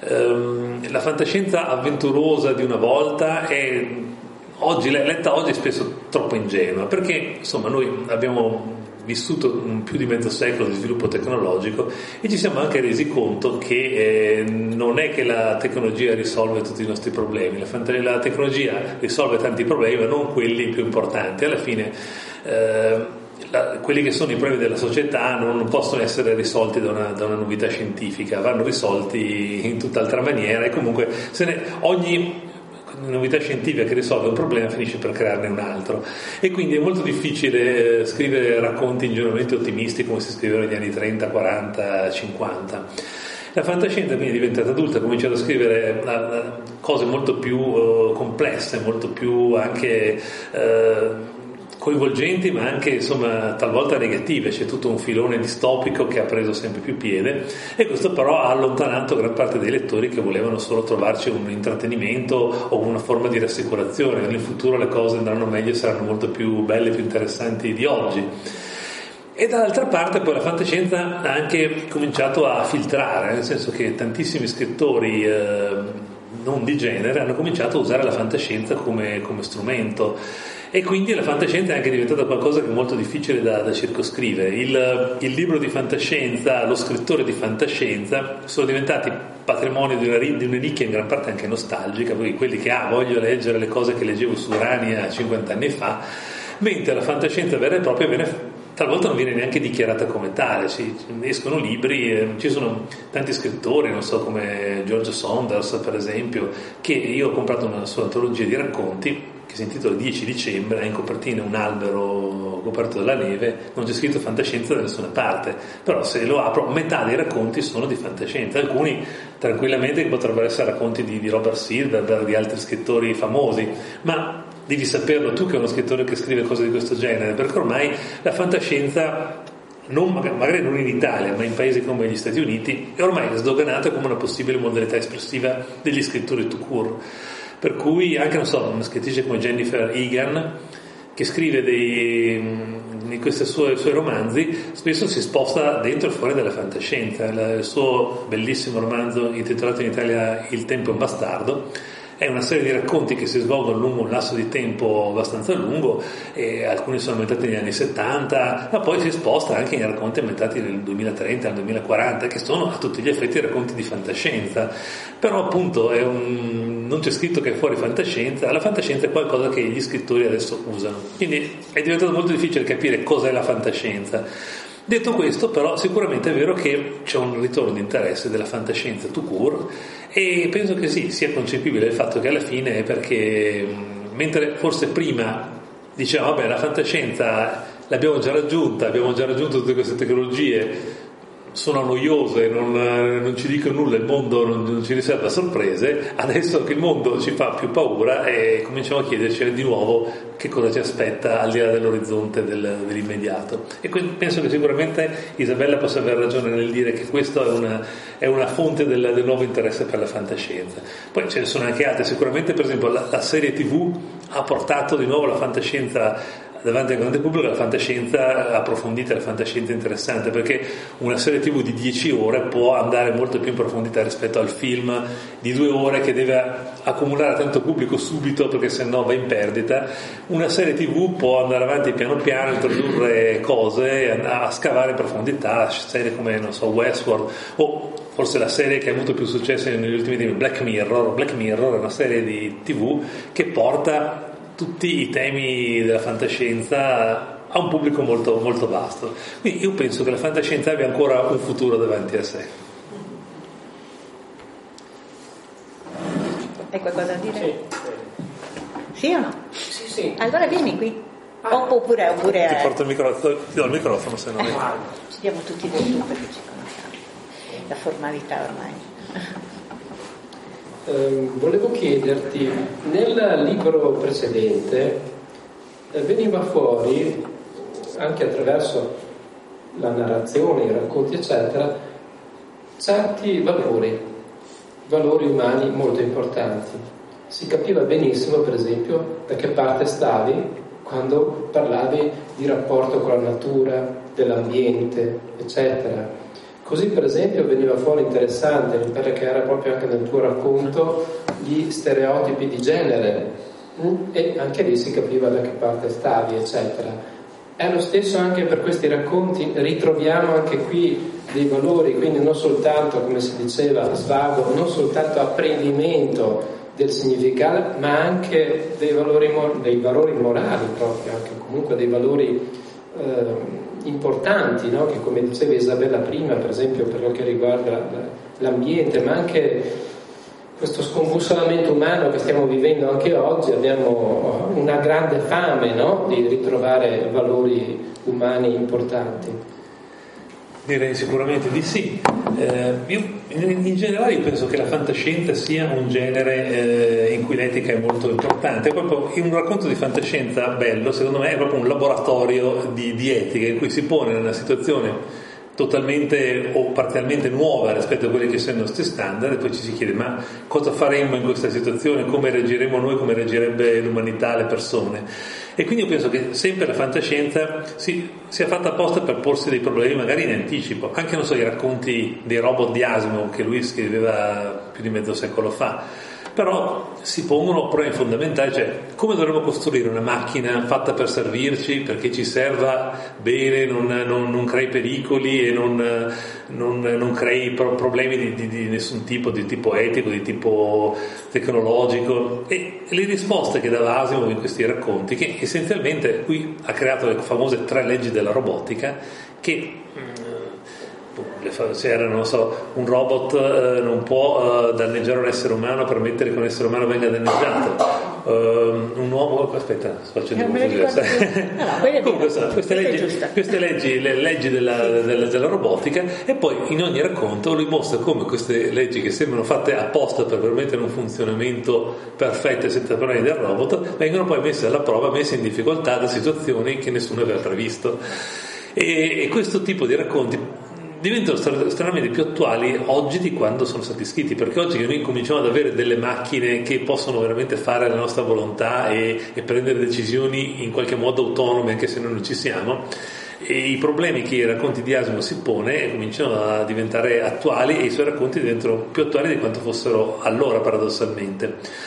ehm, la fantascienza avventurosa di una volta è oggi, letta oggi, è spesso troppo ingenua, perché insomma noi abbiamo vissuto più di mezzo secolo di sviluppo tecnologico e ci siamo anche resi conto che eh, non è che la tecnologia risolve tutti i nostri problemi, la, fant- la tecnologia risolve tanti problemi, ma non quelli più importanti. Alla fine eh, la, quelli che sono i problemi della società non, non possono essere risolti da una, da una novità scientifica, vanno risolti in tutt'altra maniera, e comunque se ne, ogni novità scientifica che risolve un problema finisce per crearne un altro, e quindi è molto difficile scrivere racconti ingenuamente ottimisti come si scrivevano negli anni trenta, quaranta, cinquanta. La fantascienza quindi è diventata adulta, ha cominciato a scrivere cose molto più uh, complesse, molto più anche uh, coinvolgenti ma anche insomma talvolta negative. C'è tutto un filone distopico che ha preso sempre più piede, e questo però ha allontanato gran parte dei lettori che volevano solo trovarci un intrattenimento o una forma di rassicurazione. Nel futuro le cose andranno meglio e saranno molto più belle e più interessanti di oggi. E dall'altra parte poi la fantascienza ha anche cominciato a filtrare, nel senso che tantissimi scrittori eh, non di genere hanno cominciato a usare la fantascienza come, come strumento, e quindi la fantascienza è anche diventata qualcosa che è molto difficile da, da circoscrivere. Il, il libro di fantascienza, lo scrittore di fantascienza sono diventati patrimonio di una, di una nicchia in gran parte anche nostalgica, perché quelli che ah, voglio leggere le cose che leggevo su Urania cinquanta anni fa, mentre la fantascienza vera e propria viene talvolta non viene neanche dichiarata come tale. Ci escono libri, eh, ci sono tanti scrittori, non so, come George Saunders per esempio, che io ho comprato una sua antologia di racconti che si intitola dieci dicembre, ha in copertina un albero coperto dalla neve, non c'è scritto fantascienza da nessuna parte, però se lo apro metà dei racconti sono di fantascienza, alcuni tranquillamente potrebbero essere racconti di, di Robert Silverberg, di altri scrittori famosi, ma devi saperlo tu che è uno scrittore che scrive cose di questo genere, perché ormai la fantascienza, non, magari non in Italia, ma in paesi come gli Stati Uniti, è ormai sdoganata come una possibile modalità espressiva degli scrittori tout court. Per cui anche, non so, una scrittrice come Jennifer Egan, che scrive dei, in questi suoi, suoi romanzi, spesso si sposta dentro e fuori dalla fantascienza. Il suo bellissimo romanzo intitolato in Italia Il tempo è un bastardo è una serie di racconti che si svolgono lungo un lasso di tempo abbastanza lungo, e alcuni sono ambientati negli anni settanta, ma poi si sposta anche in racconti ambientati nel duemilatrenta, nel duemilaquaranta, che sono a tutti gli effetti racconti di fantascienza. Però appunto è un... non c'è scritto che è fuori fantascienza, la fantascienza è qualcosa che gli scrittori adesso usano, quindi è diventato molto difficile capire cos'è la fantascienza. Detto questo, però, sicuramente è vero che c'è un ritorno di interesse della fantascienza tout court, e penso che sì, sia concepibile il fatto che alla fine è perché, mentre forse prima dicevamo vabbè, la fantascienza l'abbiamo già raggiunta, abbiamo già raggiunto tutte queste tecnologie, sono noiose, non, non ci dicono nulla, il mondo non, non ci riserva sorprese, adesso che il mondo ci fa più paura e cominciamo a chiederci di nuovo che cosa ci aspetta al di là dell'orizzonte del, dell'immediato. E quindi penso che sicuramente Isabella possa aver ragione nel dire che questo è una, è una fonte del, del nuovo interesse per la fantascienza. Poi ce ne sono anche altre, sicuramente per esempio la, la serie tivù ha portato di nuovo la fantascienza davanti al grande pubblico, la fantascienza approfondita, la fantascienza interessante, perché una serie tivù di dieci ore può andare molto più in profondità rispetto al film di due ore che deve accumulare tanto pubblico subito, perché se no va in perdita. Una serie tivù può andare avanti piano piano, introdurre cose, a scavare in profondità, serie come, non so, Westworld, o forse la serie che ha avuto più successo negli ultimi tempi, Black Mirror. Black Mirror è una serie di tivù che porta tutti i temi della fantascienza a un pubblico molto, molto vasto. Quindi io penso che la fantascienza abbia ancora un futuro davanti a sé. Hai qualcosa da dire? Sì. Sì o no? Sì, sì. Allora vieni qui. Oppure, oppure Ti porto il microfono, ti do il microfono se non è. Ci diamo tutti del tu perché ci conosciamo. La formalità ormai. Eh, volevo chiederti, nel libro precedente eh, veniva fuori, anche attraverso la narrazione, i racconti eccetera, certi valori, valori umani molto importanti. Si capiva benissimo, per esempio, da che parte stavi quando parlavi di rapporto con la natura, dell'ambiente, eccetera. Così per esempio veniva fuori interessante, mi pare che era proprio anche nel tuo racconto, gli stereotipi di genere, e anche lì si capiva da che parte stavi, eccetera. È lo stesso anche per questi racconti, ritroviamo anche qui dei valori, quindi non soltanto, come si diceva, svago, non soltanto apprendimento del significato, ma anche dei valori, dei valori morali proprio, anche comunque dei valori eh, importanti, no? Che come diceva Isabella prima, per esempio per quel che riguarda l'ambiente, ma anche questo scombussolamento umano che stiamo vivendo anche oggi. Abbiamo una grande fame, no? Di ritrovare valori umani importanti. Direi sicuramente di sì. Eh, io, in, in generale io penso che la fantascienza sia un genere eh, in cui l'etica è molto importante. Proprio un racconto di fantascienza bello, secondo me, è proprio un laboratorio di, di etica in cui si pone in una situazione totalmente o parzialmente nuova rispetto a quelli che sono i nostri standard, e poi ci si chiede: ma cosa faremmo in questa situazione, come reagiremo noi, come reagirebbe l'umanità, le persone. E quindi io penso che sempre la fantascienza si, sia fatta apposta per porsi dei problemi magari in anticipo, anche non so i racconti dei robot di Asimov che lui scriveva più di mezzo secolo fa. Però si pongono problemi fondamentali, cioè come dovremmo costruire una macchina fatta per servirci, perché ci serva bene, non, non, non crei pericoli e non, non, non crei problemi di, di, di nessun tipo, di tipo etico, di tipo tecnologico. E le risposte che dava Asimov in questi racconti, che essenzialmente qui ha creato le famose tre leggi della robotica, che se era, non so, un robot eh, non può eh, danneggiare un essere umano, permettere che un essere umano venga danneggiato. Uh, un uomo, aspetta, sto facendo confusione. No, no, comunque, so, queste, leggi, queste leggi, le leggi della, della, della robotica, e poi in ogni racconto lui mostra come queste leggi, che sembrano fatte apposta per permettere un funzionamento perfetto e senza problemi del robot, vengono poi messe alla prova, messe in difficoltà da situazioni che nessuno aveva previsto. E, e questo tipo di racconti diventano estremamente più attuali oggi di quando sono stati scritti, perché oggi che noi cominciamo ad avere delle macchine che possono veramente fare la nostra volontà e, e prendere decisioni in qualche modo autonome anche se noi non ci siamo, e i problemi che i racconti di Asimov si pone cominciano a diventare attuali, e i suoi racconti diventano più attuali di quanto fossero allora, paradossalmente.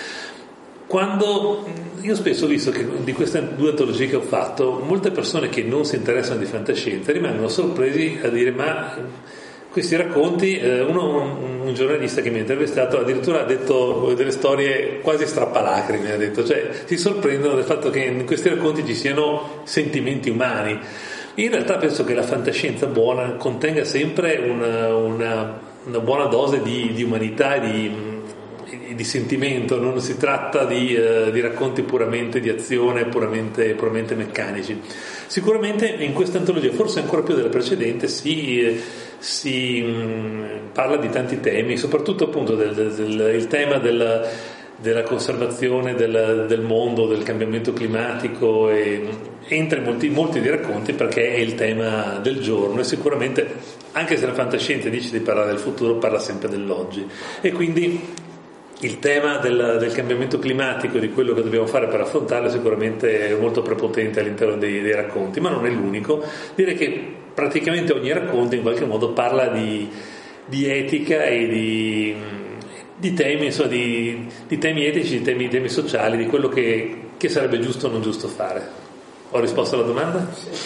Quando io spesso ho visto che di queste due antologie che ho fatto, molte persone che non si interessano di fantascienza rimangono sorpresi a dire: ma questi racconti, uno, un giornalista che mi ha intervistato addirittura ha detto delle storie quasi strappalacrime, ha detto, cioè si sorprendono del fatto che in questi racconti ci siano sentimenti umani. In realtà penso che la fantascienza buona contenga sempre una, una, una buona dose di, di umanità e di di sentimento, non si tratta di, eh, di racconti puramente di azione, puramente, puramente meccanici. Sicuramente in questa antologia, forse ancora più della precedente, si, eh, si mh, parla di tanti temi, soprattutto appunto del, del, del il tema del, della conservazione del, del mondo, del cambiamento climatico, e entra in molti, molti dei racconti perché è il tema del giorno, e sicuramente anche se la fantascienza dice di parlare del futuro, parla sempre dell'oggi, e quindi il tema del, del cambiamento climatico, di quello che dobbiamo fare per affrontarlo, sicuramente è molto prepotente all'interno dei, dei racconti, ma non è l'unico. Direi che praticamente ogni racconto in qualche modo parla di, di etica e di, di temi, insomma, di, di temi etici, di temi, temi sociali, di quello che, che sarebbe giusto o non giusto fare. Ho risposto alla domanda?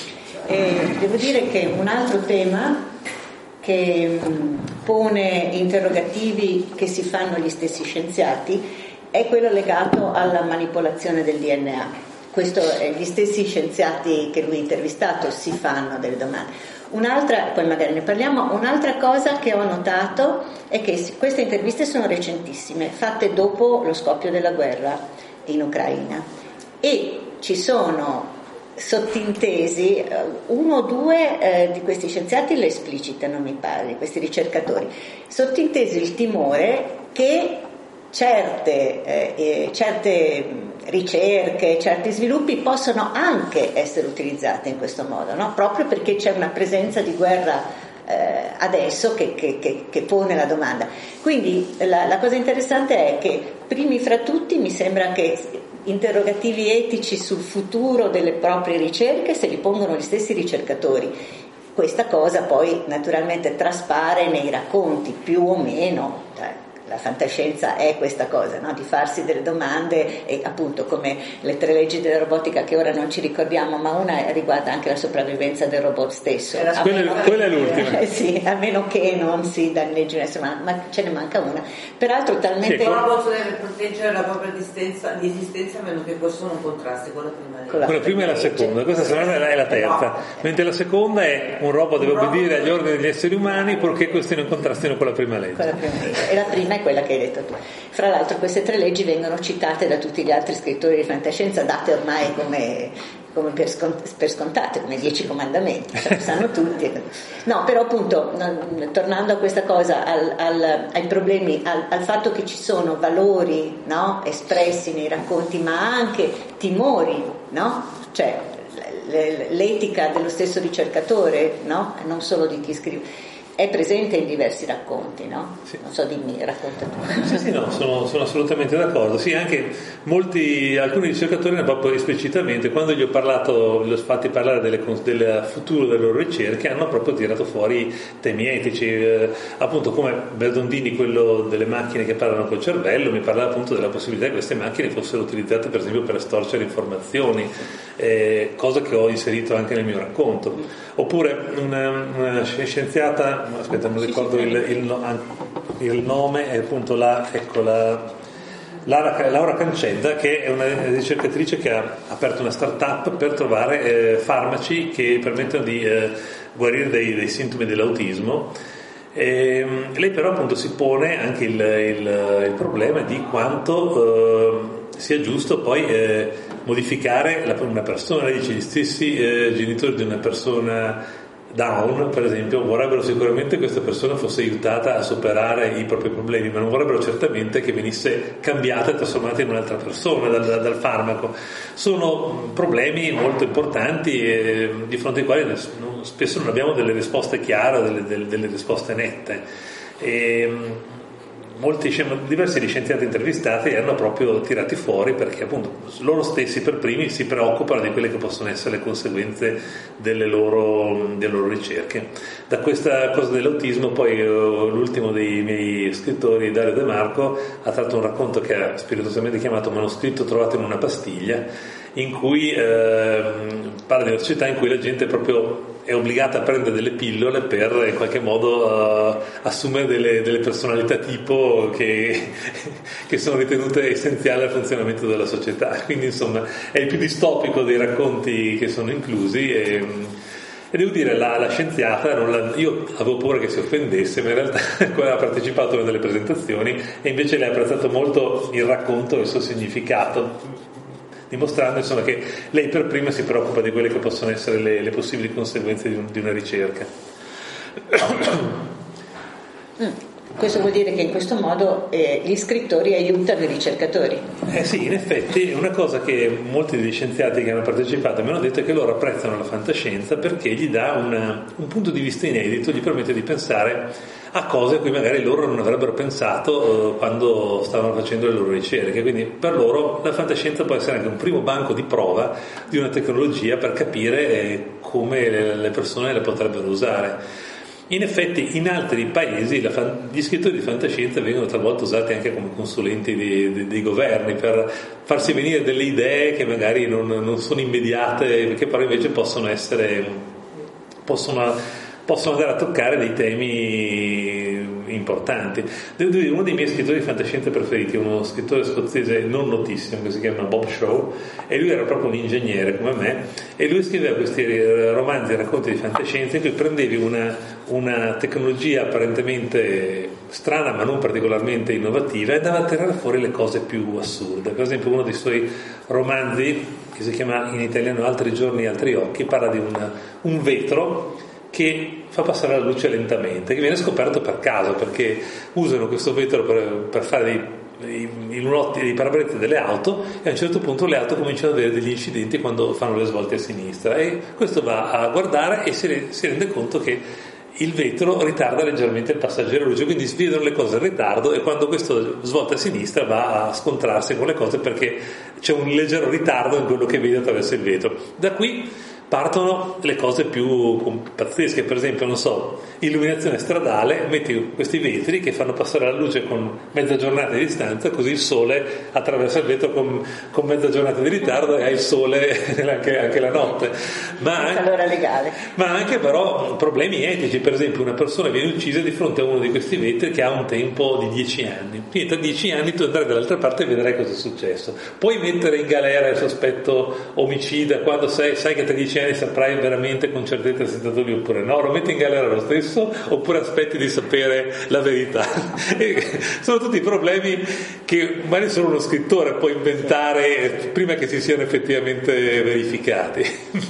Eh, devo dire che un altro tema che pone interrogativi che si fanno gli stessi scienziati è quello legato alla manipolazione del D N A. Questo è, gli stessi scienziati che lui ha intervistato si fanno delle domande. Un'altra, poi magari ne parliamo, un'altra cosa che ho notato è che queste interviste sono recentissime, fatte dopo lo scoppio della guerra in Ucraina, e ci sono sottintesi, uno o due eh, di questi scienziati le esplicitano, mi pare, questi ricercatori, sottintesi il timore che certe, eh, certe ricerche, certi sviluppi possono anche essere utilizzati in questo modo, no? Proprio perché c'è una presenza di guerra eh, adesso che, che, che, che pone la domanda. Quindi la, la cosa interessante è che primi fra tutti mi sembra che interrogativi etici sul futuro delle proprie ricerche se li pongono gli stessi ricercatori. Questa cosa poi naturalmente traspare nei racconti, più o meno. La fantascienza è questa cosa, no? Di farsi delle domande, e appunto come le tre leggi della robotica che ora non ci ricordiamo, ma una riguarda anche la sopravvivenza del robot stesso. Quella, quella è l'ultima. Eh, sì, a meno che non si danneggi un essere umano, ma ce ne manca una. Peraltro talmente... Sì, il robot deve proteggere la propria esistenza, di esistenza a meno che questo non contrasti con la prima legge. Quella prima è la seconda, questa è la terza, no. Mentre la seconda è un robot deve obbedire agli ordini degli esseri umani purché questi non contrastino con la prima legge. Con la prima legge. E la prima è quella che hai detto tu. Fra l'altro queste tre leggi vengono citate da tutti gli altri scrittori di fantascienza, date ormai come come per, scont- per scontate, come i dieci comandamenti, lo sanno tutti. No, però appunto, non, tornando a questa cosa, al, al, ai problemi, al, al fatto che ci sono valori, no, espressi nei racconti, ma anche timori, no? Cioè l'etica dello stesso ricercatore, no? Non solo di chi scrive. È presente in diversi racconti, no? Sì. Non so, dimmi, racconta tu. Sì, sì, no, sono, sono assolutamente d'accordo. Sì, anche molti, alcuni ricercatori proprio esplicitamente, quando gli ho parlato, gli ho fatti parlare delle, del futuro delle loro ricerche, hanno proprio tirato fuori temi etici, eh, appunto come Berdondini, quello delle macchine che parlano col cervello, mi parlava appunto della possibilità che queste macchine fossero utilizzate per esempio per estorcere informazioni, eh, cosa che ho inserito anche nel mio racconto. Oppure una, una scienziata, aspetta, non ricordo il, il, il nome, è appunto la, ecco, la, Laura, Laura Cancedda, che è una ricercatrice che ha aperto una start-up per trovare eh, farmaci che permettono di eh, guarire dei, dei sintomi dell'autismo. E, lei però appunto si pone anche il, il, il problema di quanto eh, sia giusto poi eh, modificare la, una persona. Lei dice: gli stessi eh, genitori di una persona Down, per esempio, vorrebbero sicuramente che questa persona fosse aiutata a superare i propri problemi, ma non vorrebbero certamente che venisse cambiata e trasformata in un'altra persona dal, dal farmaco. Sono problemi molto importanti e di fronte ai quali spesso non abbiamo delle risposte chiare, delle, delle, delle risposte nette. E molti, diversi scienziati intervistati li hanno proprio tirati fuori perché appunto loro stessi per primi si preoccupano di quelle che possono essere le conseguenze delle loro, delle loro ricerche. Da questa cosa dell'autismo poi l'ultimo dei miei scrittori, Dario De Marco, ha tratto un racconto che ha spiritosamente chiamato Manoscritto trovato in una pastiglia, in cui eh, parla di una società in cui la gente proprio è obbligata a prendere delle pillole per in qualche modo uh, assumere delle, delle personalità tipo che, che sono ritenute essenziali al funzionamento della società. Quindi insomma è il più distopico dei racconti che sono inclusi e, e devo dire la, la scienziata non la, io avevo paura che si offendesse, ma in realtà ha partecipato a una delle presentazioni e invece lei ha apprezzato molto il racconto e il suo significato, dimostrando insomma che lei per prima si preoccupa di quelle che possono essere le, le possibili conseguenze di, un, di una ricerca. Mm. Questo vuol dire che in questo modo eh, gli scrittori aiutano i ricercatori. Eh sì, in effetti è una cosa che molti degli scienziati che hanno partecipato mi hanno detto è che loro apprezzano la fantascienza perché gli dà una, un punto di vista inedito, gli permette di pensare a cose a cui magari loro non avrebbero pensato eh, quando stavano facendo le loro ricerche. Quindi per loro la fantascienza può essere anche un primo banco di prova di una tecnologia per capire eh, come le, le persone le potrebbero usare. In effetti in altri paesi la fan- gli scrittori di fantascienza vengono talvolta usati anche come consulenti di, di, dei governi per farsi venire delle idee che magari non, non sono immediate, che però invece possono essere possono, possono andare a toccare dei temi importanti. Devo dire, uno dei miei scrittori di fantascienza preferiti è uno scrittore scozzese non notissimo che si chiama Bob Shaw, e lui era proprio un ingegnere come me e lui scriveva questi romanzi e racconti di fantascienza in cui prendevi una, una tecnologia apparentemente strana ma non particolarmente innovativa e andava a tirare fuori le cose più assurde. Per esempio uno dei suoi romanzi, che si chiama in italiano Altri giorni, altri occhi, parla di una, un vetro che fa passare la luce lentamente, che viene scoperto per caso perché usano questo vetro per, per fare dei, i lunotti, dei parabrezzi delle auto, e a un certo punto le auto cominciano ad avere degli incidenti quando fanno le svolte a sinistra, e questo va a guardare e si, si rende conto che il vetro ritarda leggermente il passaggio della luce, quindi si vedono le cose in ritardo, e quando questo svolta a sinistra va a scontrarsi con le cose perché c'è un leggero ritardo in quello che vede attraverso il vetro. Da qui partono le cose più pazzesche, per esempio, non so, illuminazione stradale, metti questi vetri che fanno passare la luce con mezza giornata di distanza, così il sole attraversa il vetro con, con mezza giornata di ritardo e hai il sole anche, anche la notte. Ma anche, allora legale. ma anche però problemi etici, per esempio una persona viene uccisa di fronte a uno di questi vetri che ha un tempo di dieci anni, quindi tra dieci anni tu andrai dall'altra parte e vedrai cosa è successo. Puoi mettere in galera il sospetto omicida quando sai, sai che tra dieci dieci anni saprai veramente con certezza se è stato lì oppure no, lo metti in galera lo stesso oppure aspetti di sapere la verità. E sono tutti problemi che magari solo uno scrittore può inventare prima che si siano effettivamente verificati.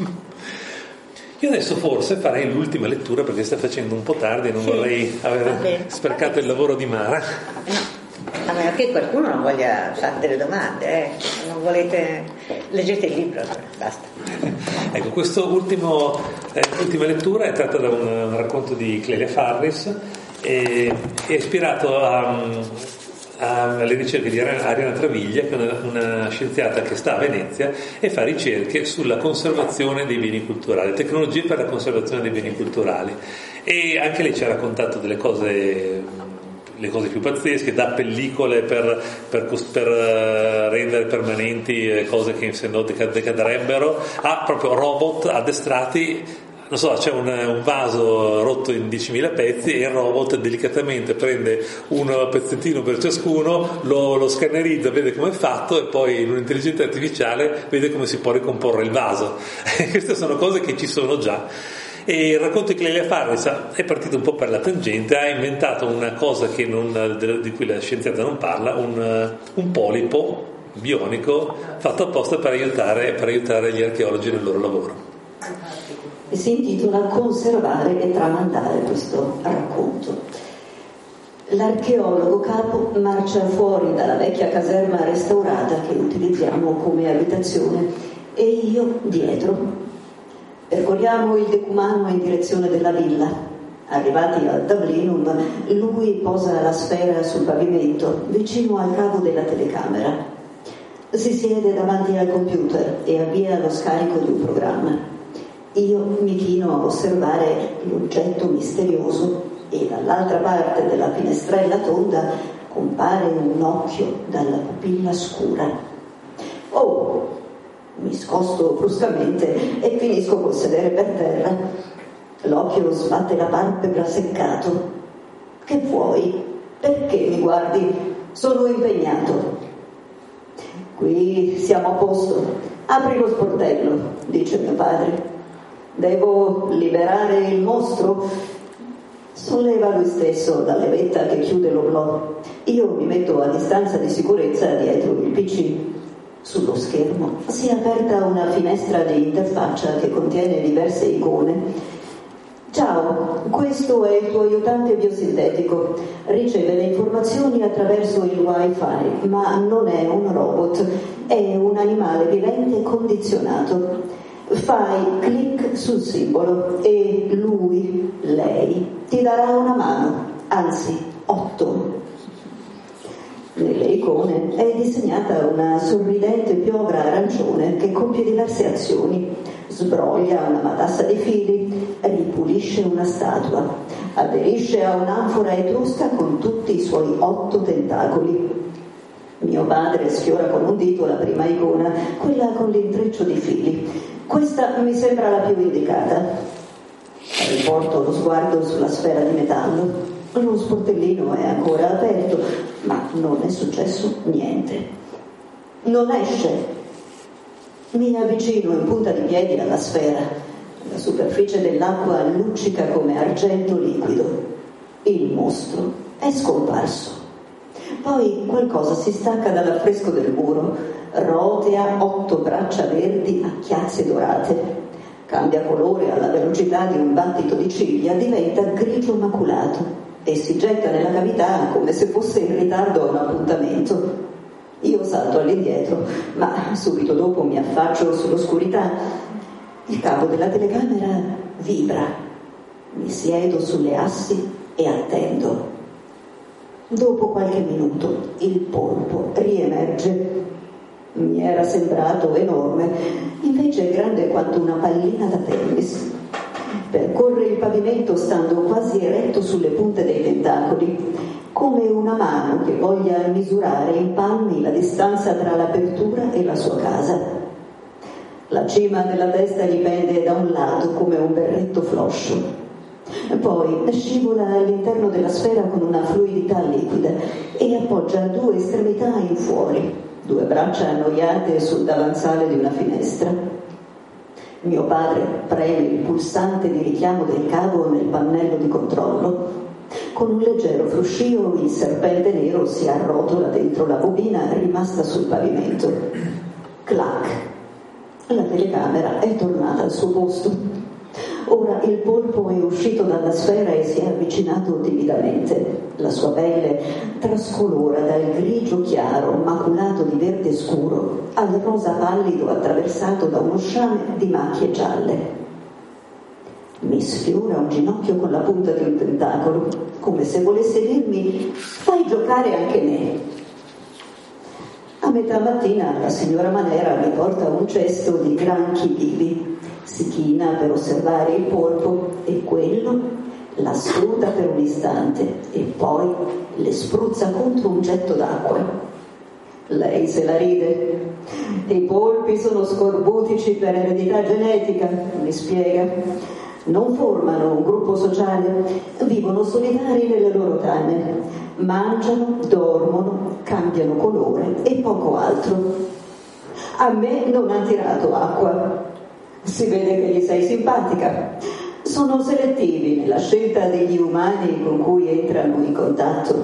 Io adesso forse farei l'ultima lettura perché sta facendo un po' tardi e non sì, vorrei aver sprecato il lavoro di Mara. No, a meno che qualcuno non voglia fare delle domande, eh. Non volete, leggete il libro, basta. Ecco, questo ultimo eh, ultima lettura è tratta da un, un racconto di Clelia Farris e è ispirato a, a, alle ricerche di Arianna Travaglia, che è una, una scienziata che sta a Venezia e fa ricerche sulla conservazione dei beni culturali, tecnologie per la conservazione dei beni culturali, e anche lei ci ha raccontato delle cose, le cose più pazzesche, da pellicole per, per, per rendere permanenti cose che se no decadrebbero, a proprio robot addestrati. Non so, c'è un, un vaso rotto in diecimila pezzi e il robot delicatamente prende un pezzettino per ciascuno, lo, lo scannerizza, vede come è fatto e poi in un'intelligenza artificiale vede come si può ricomporre il vaso. Queste sono cose che ci sono già. E il racconto di Clelia Farris è partito un po' per la tangente, ha inventato una cosa che non, di cui la scienziata non parla, un, un polipo bionico fatto apposta per aiutare, per aiutare gli archeologi nel loro lavoro. E si intitola Conservare e tramandare questo racconto. L'archeologo capo marcia fuori dalla vecchia caserma restaurata che utilizziamo come abitazione e io dietro. Percorriamo il decumano in direzione della villa. Arrivati al tablinum, lui posa la sfera sul pavimento, vicino al cavo della telecamera. Si siede davanti al computer e avvia lo scarico di un programma. Io mi chino a osservare l'oggetto misterioso e dall'altra parte della finestrella tonda compare un occhio dalla pupilla scura. Oh! Mi scosto bruscamente e finisco col sedere per terra. L'occhio sbatte la palpebra seccato. Che vuoi? Perché mi guardi? Sono impegnato. Qui siamo a posto. Apri lo sportello, dice mio padre. Devo liberare il mostro? Solleva lui stesso la levetta che chiude l'oblò. Io mi metto a distanza di sicurezza dietro il P C. Sullo schermo si è aperta una finestra di interfaccia che contiene diverse icone. Ciao, questo è il tuo aiutante biosintetico. Riceve le informazioni attraverso il wifi, ma non è un robot, è un animale vivente condizionato. Fai clic sul simbolo e lui, lei, ti darà una mano, anzi otto. Nelle icone è disegnata una sorridente piovra arancione che compie diverse azioni. Sbroglia una matassa di fili, ripulisce una statua, aderisce a un'anfora etrusca con tutti i suoi otto tentacoli. Mio padre sfiora con un dito la prima icona, quella con l'intreccio di fili. Questa mi sembra la più indicata. Riporto lo sguardo sulla sfera di metallo. Lo sportellino è ancora aperto, ma non è successo niente. Non esce. Mi avvicino in punta di piedi alla sfera. La superficie dell'acqua luccica come argento liquido. Il mostro è scomparso. Poi qualcosa si stacca dall'affresco del muro, rotea otto braccia verdi a chiazze dorate. Cambia colore alla velocità di un battito di ciglia, diventa grigio maculato e si getta nella cavità come se fosse in ritardo a un appuntamento. Io salto all'indietro, ma subito dopo mi affaccio sull'oscurità. Il cavo della telecamera vibra. Mi siedo sulle assi e attendo. Dopo qualche minuto il polpo riemerge. Mi era sembrato enorme, invece è grande quanto una pallina da tennis. Percorre il pavimento stando quasi eretto sulle punte dei tentacoli, come una mano che voglia misurare in palmi la distanza tra l'apertura e la sua casa. La cima della testa gli pende da un lato come un berretto floscio. Poi scivola all'interno della sfera con una fluidità liquida e appoggia due estremità in fuori, due braccia annoiate sul davanzale di una finestra. Mio padre preme il pulsante di richiamo del cavo nel pannello di controllo. Con un leggero fruscio il serpente nero si arrotola dentro la bobina rimasta sul pavimento. Clac! La telecamera è tornata al suo posto. Ora il polpo è uscito dalla sfera e si è avvicinato timidamente. La sua pelle trascolora dal grigio chiaro, maculato di verde scuro, al rosa pallido attraversato da uno sciame di macchie gialle. Mi sfiora un ginocchio con la punta di un tentacolo, come se volesse dirmi: fai giocare anche me. A metà mattina la signora Manera mi porta un cesto di granchi vivi. Si china per osservare il polpo e quello la scruta per un istante e poi le spruzza contro un getto d'acqua. Lei se la ride. I polpi sono scorbutici per eredità genetica, mi spiega. Non formano un gruppo sociale, vivono solitari nelle loro tane, mangiano, dormono, cambiano colore e poco altro. A me non ha tirato acqua. Si vede che gli sei simpatica. Sono selettivi nella scelta degli umani con cui entrano in contatto.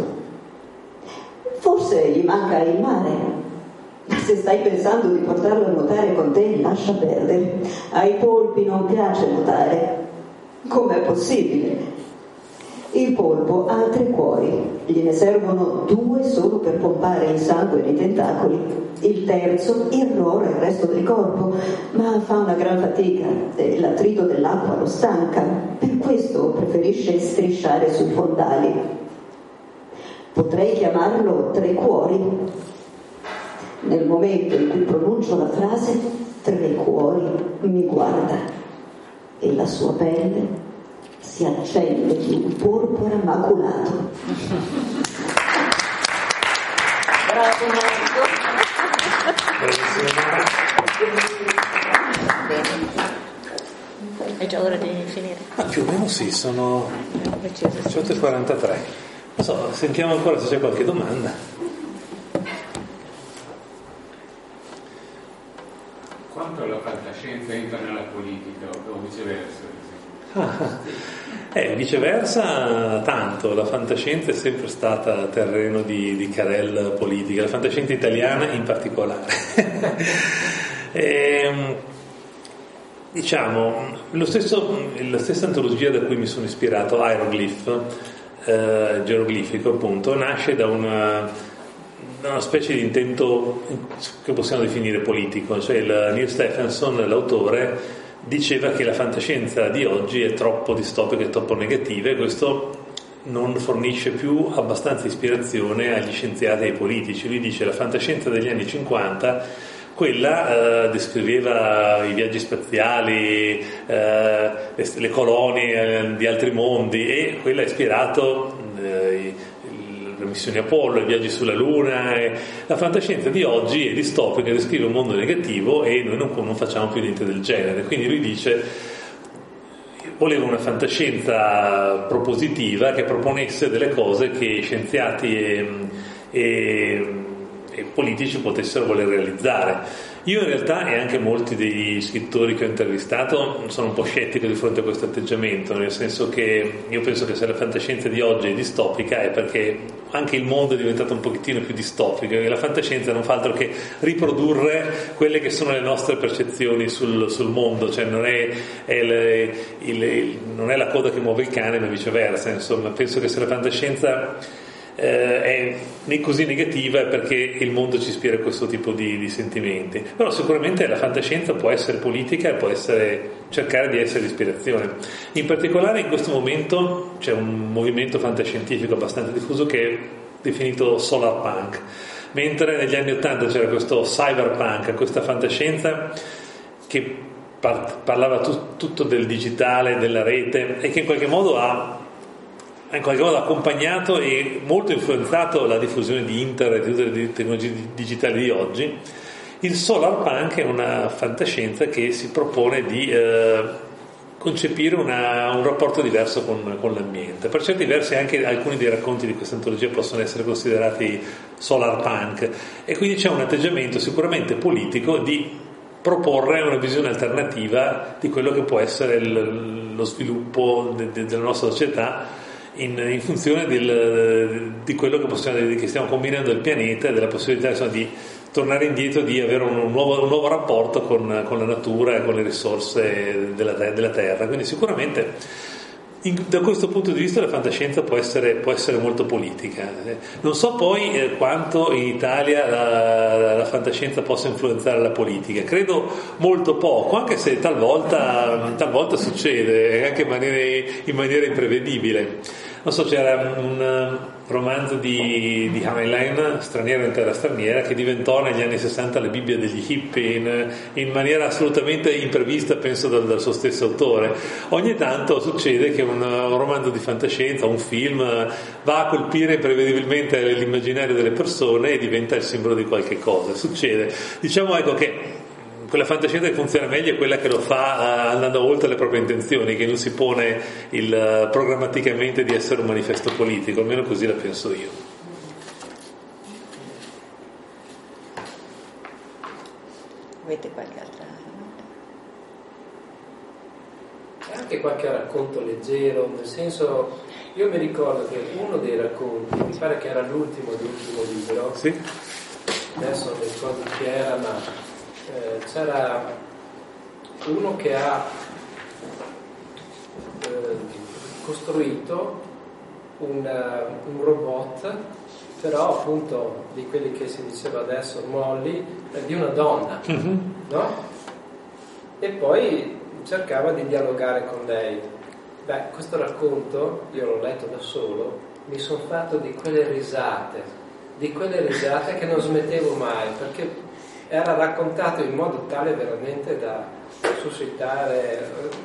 Forse gli manca il mare. Se stai pensando di portarlo a nuotare con te, lascia perdere. Ai polpi non piace nuotare. Com'è possibile? Il polpo ha tre cuori, gliene servono due solo per pompare il sangue nei tentacoli, il terzo irrora il resto del corpo, ma fa una gran fatica e l'attrito dell'acqua lo stanca, per questo preferisce strisciare sui fondali. Potrei chiamarlo tre cuori. Nel momento in cui pronuncio la frase, tre cuori mi guarda e la sua pelle si accende di un porpora maculato. Bravo Marco. Bene. È già ora di finire? Ah, più o meno sì, sono diciotto e quarantatré. Non so, sentiamo ancora se c'è qualche domanda. Quanto la fantascienza entra nella politica o viceversa? Ah, eh, viceversa tanto, la fantascienza è sempre stata terreno di, di querelle politica, la fantascienza italiana in particolare. e, diciamo, lo stesso, la stessa antologia da cui mi sono ispirato, Hieroglyph, eh, geroglifico appunto, nasce da una, da una specie di intento che possiamo definire politico, cioè il Neil Stephenson, l'autore, diceva che la fantascienza di oggi è troppo distopica e troppo negativa e questo non fornisce più abbastanza ispirazione agli scienziati e ai politici. Lui dice la fantascienza degli anni cinquanta, quella eh, descriveva i viaggi spaziali, eh, le, le colonie eh, di altri mondi e quella ha ispirato eh, le missioni Apollo, i viaggi sulla Luna. E la fantascienza di oggi è distopica, descrive un mondo negativo e noi non, non facciamo più niente del genere. Quindi lui dice voleva una fantascienza propositiva che proponesse delle cose che scienziati e, e, e politici potessero voler realizzare. Io in realtà, e anche molti degli scrittori che ho intervistato, sono un po' scettico di fronte a questo atteggiamento, nel senso che io penso che se la fantascienza di oggi è distopica è perché anche il mondo è diventato un pochettino più distopico e la fantascienza non fa altro che riprodurre quelle che sono le nostre percezioni sul, sul mondo, cioè non è, è il, il, il, non è la coda che muove il cane, ma viceversa. Insomma, penso che se la fantascienza Eh, è così negativa è perché il mondo ci ispira a questo tipo di, di sentimenti. Però sicuramente la fantascienza può essere politica e può essere, cercare di essere ispirazione. In particolare in questo momento c'è un movimento fantascientifico abbastanza diffuso che è definito solar punk, mentre negli anni ottanta c'era questo cyberpunk, questa fantascienza che par- parlava tu- tutto del digitale, della rete e che in qualche modo ha in qualche modo accompagnato e molto influenzato la diffusione di internet e delle tecnologie digitali di oggi. Il solar punk è una fantascienza che si propone di eh, concepire una, un rapporto diverso con, con l'ambiente. Per certi versi anche alcuni dei racconti di questa antologia possono essere considerati solar punk e quindi c'è un atteggiamento sicuramente politico di proporre una visione alternativa di quello che può essere il, lo sviluppo de, de, della nostra società in, in funzione del, di quello che, possiamo, che stiamo combinando il pianeta e della possibilità, insomma, di tornare indietro, di avere un nuovo, un nuovo rapporto con, con la natura e con le risorse della, della terra. Quindi sicuramente in, da questo punto di vista la fantascienza può essere, può essere molto politica. Non so poi eh, quanto in Italia la, la, la fantascienza possa influenzare la politica. Credo molto poco, anche se talvolta, talvolta succede, anche in maniera, in maniera imprevedibile. Non so, c'era un romanzo di, di Heinlein, Straniero in terra straniera, che diventò negli anni sessanta la Bibbia degli hippie in, in maniera assolutamente imprevista, penso dal, dal suo stesso autore. Ogni tanto succede che un, un romanzo di fantascienza, un film, va a colpire imprevedibilmente l'immaginario delle persone e diventa il simbolo di qualche cosa. Succede. Diciamo, ecco, che quella fantascienza che funziona meglio è quella che lo fa andando oltre le proprie intenzioni, che non si pone il, programmaticamente di essere un manifesto politico, almeno così la penso io. Avete qualche altra? C'è anche qualche racconto leggero, nel senso, io mi ricordo che uno dei racconti, mi pare che era l'ultimo dell'ultimo libro, sì? Adesso non ricordo chi era, ma Eh, c'era uno che ha eh, costruito un, un robot, però appunto di quelli che si diceva adesso molli, eh, di una donna, mm-hmm. no? E poi cercava di dialogare con lei. Beh, questo racconto io l'ho letto da solo, mi sono fatto di quelle risate, di quelle risate che non smettevo mai, perché era raccontato in modo tale veramente da suscitare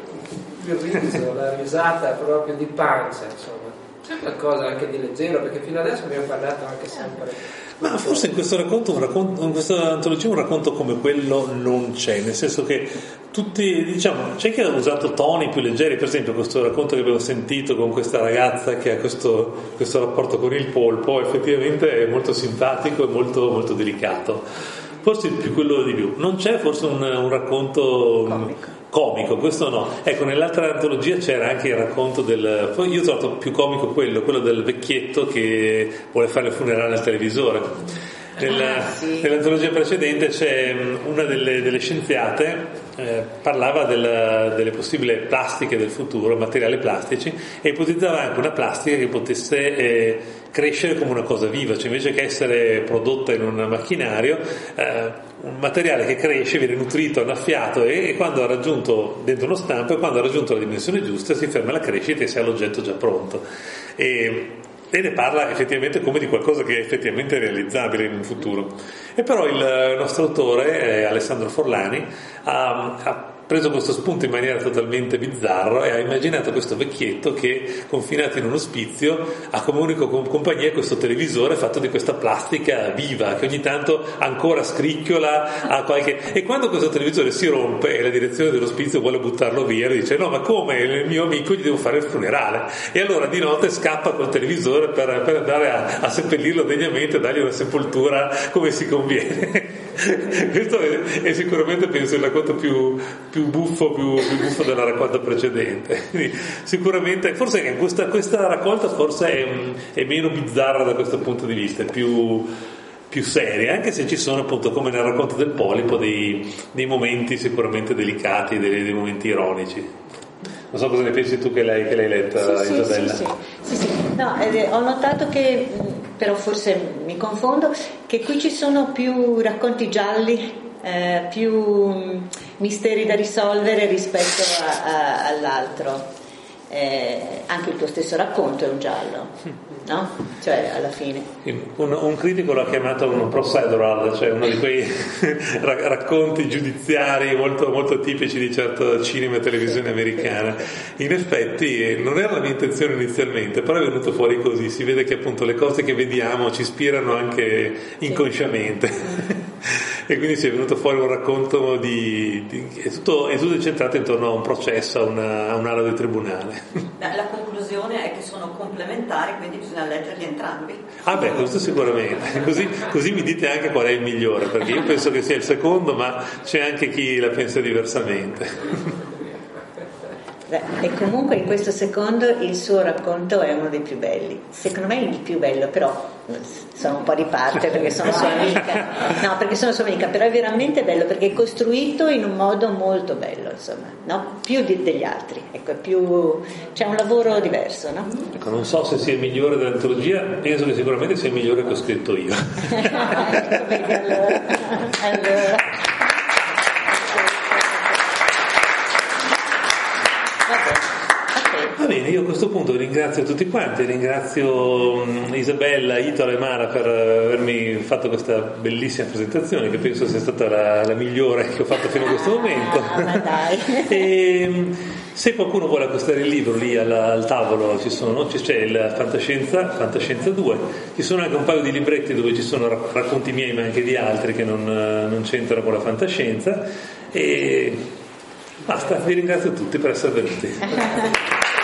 il riso, la risata proprio di pancia, insomma. C'è qualcosa anche di leggero, perché fino adesso abbiamo parlato anche sempre. Ma forse in questo racconto, un racconto, in questa antologia un racconto come quello non c'è, nel senso che tutti, diciamo, c'è chi ha usato toni più leggeri, per esempio questo racconto che abbiamo sentito con questa ragazza che ha questo, questo rapporto con il polpo, effettivamente è molto simpatico e molto, molto delicato. Forse più quello di più. Non c'è forse un, un racconto comico. comico, questo no. Ecco, nell'altra antologia c'era anche il racconto del... Poi io ho trovato più comico quello, quello del vecchietto che vuole fare il funerale al televisore. Nella, ah, sì. Nell'antologia precedente c'è una delle, delle scienziate eh, parlava della, delle possibili plastiche del futuro, materiali plastici, e ipotizzava anche una plastica che potesse eh, crescere come una cosa viva, cioè invece che essere prodotta in un macchinario, eh, un materiale che cresce, viene nutrito, annaffiato e, e quando ha raggiunto dentro uno stampo e quando ha raggiunto la dimensione giusta si ferma la crescita e si ha l'oggetto già pronto. E, e ne parla effettivamente come di qualcosa che è effettivamente realizzabile in un futuro. E però il nostro autore, eh, Alessandro Forlani, ha, ha preso questo spunto in maniera totalmente bizzarra e ha immaginato questo vecchietto che, confinato in un ospizio, ha come unico compagnia questo televisore fatto di questa plastica viva che ogni tanto ancora scricchiola a qualche... e quando questo televisore si rompe e la direzione dell'ospizio vuole buttarlo via, dice no, ma come, il mio amico gli devo fare il funerale, e allora di notte scappa col televisore per, per andare a, a seppellirlo degnamente e dargli una sepoltura come si conviene. Questo è, è sicuramente, penso, il racconto più, più buffo più, più buffo della raccolta precedente. Quindi, sicuramente forse questa, questa raccolta forse è, è meno bizzarra da questo punto di vista, è più, più seria, anche se ci sono, appunto, come nel racconto del polipo, dei, dei momenti sicuramente delicati, dei, dei momenti ironici. Non so cosa ne pensi tu che l'hai, che l'hai letta, sì, Isabella. Sì, sì, sì, sì. No, eh, ho notato che, però forse mi confondo, che qui ci sono più racconti gialli, eh, più misteri da risolvere rispetto a, a, all'altro. Eh, anche il tuo stesso racconto è un giallo, no? Cioè, alla fine un, un critico l'ha chiamato un procedural, cioè uno di quei racconti giudiziari molto, molto tipici di certo cinema e televisione americana. In effetti non era la mia intenzione inizialmente, però è venuto fuori così. Si vede che appunto le cose che vediamo ci ispirano anche inconsciamente. e quindi si è venuto fuori un racconto di, di è, tutto, è tutto incentrato intorno a un processo, a, una, a un'ala di tribunale. La conclusione è che sono complementari, quindi bisogna leggerli entrambi. Ah beh, questo sicuramente, così, così mi dite anche qual è il migliore, perché io penso che sia il secondo, ma c'è anche chi la pensa diversamente. Beh, e comunque in questo secondo il suo racconto è uno dei più belli, secondo me il più bello, però sono un po' di parte perché sono sua amica, no, perché sono sua amica, però è veramente bello perché è costruito in un modo molto bello, insomma, no? Più di, degli altri, ecco, più c'è un lavoro diverso, no? Ecco, non so se sia il migliore dell'antologia, penso che sicuramente sia il migliore che ho scritto io. Vedi, allora, allora. Va bene, io a questo punto ringrazio tutti quanti, ringrazio Isabella, Itola e Mara per avermi fatto questa bellissima presentazione che penso sia stata la, la migliore che ho fatto fino a questo momento. Ma dai. E se qualcuno vuole acquistare il libro, lì al, al tavolo ci sono, c'è il Fantascienza, Fantascienza due, ci sono anche un paio di libretti dove ci sono racconti miei ma anche di altri che non, non c'entrano con la fantascienza, e basta, vi ringrazio tutti per essere venuti.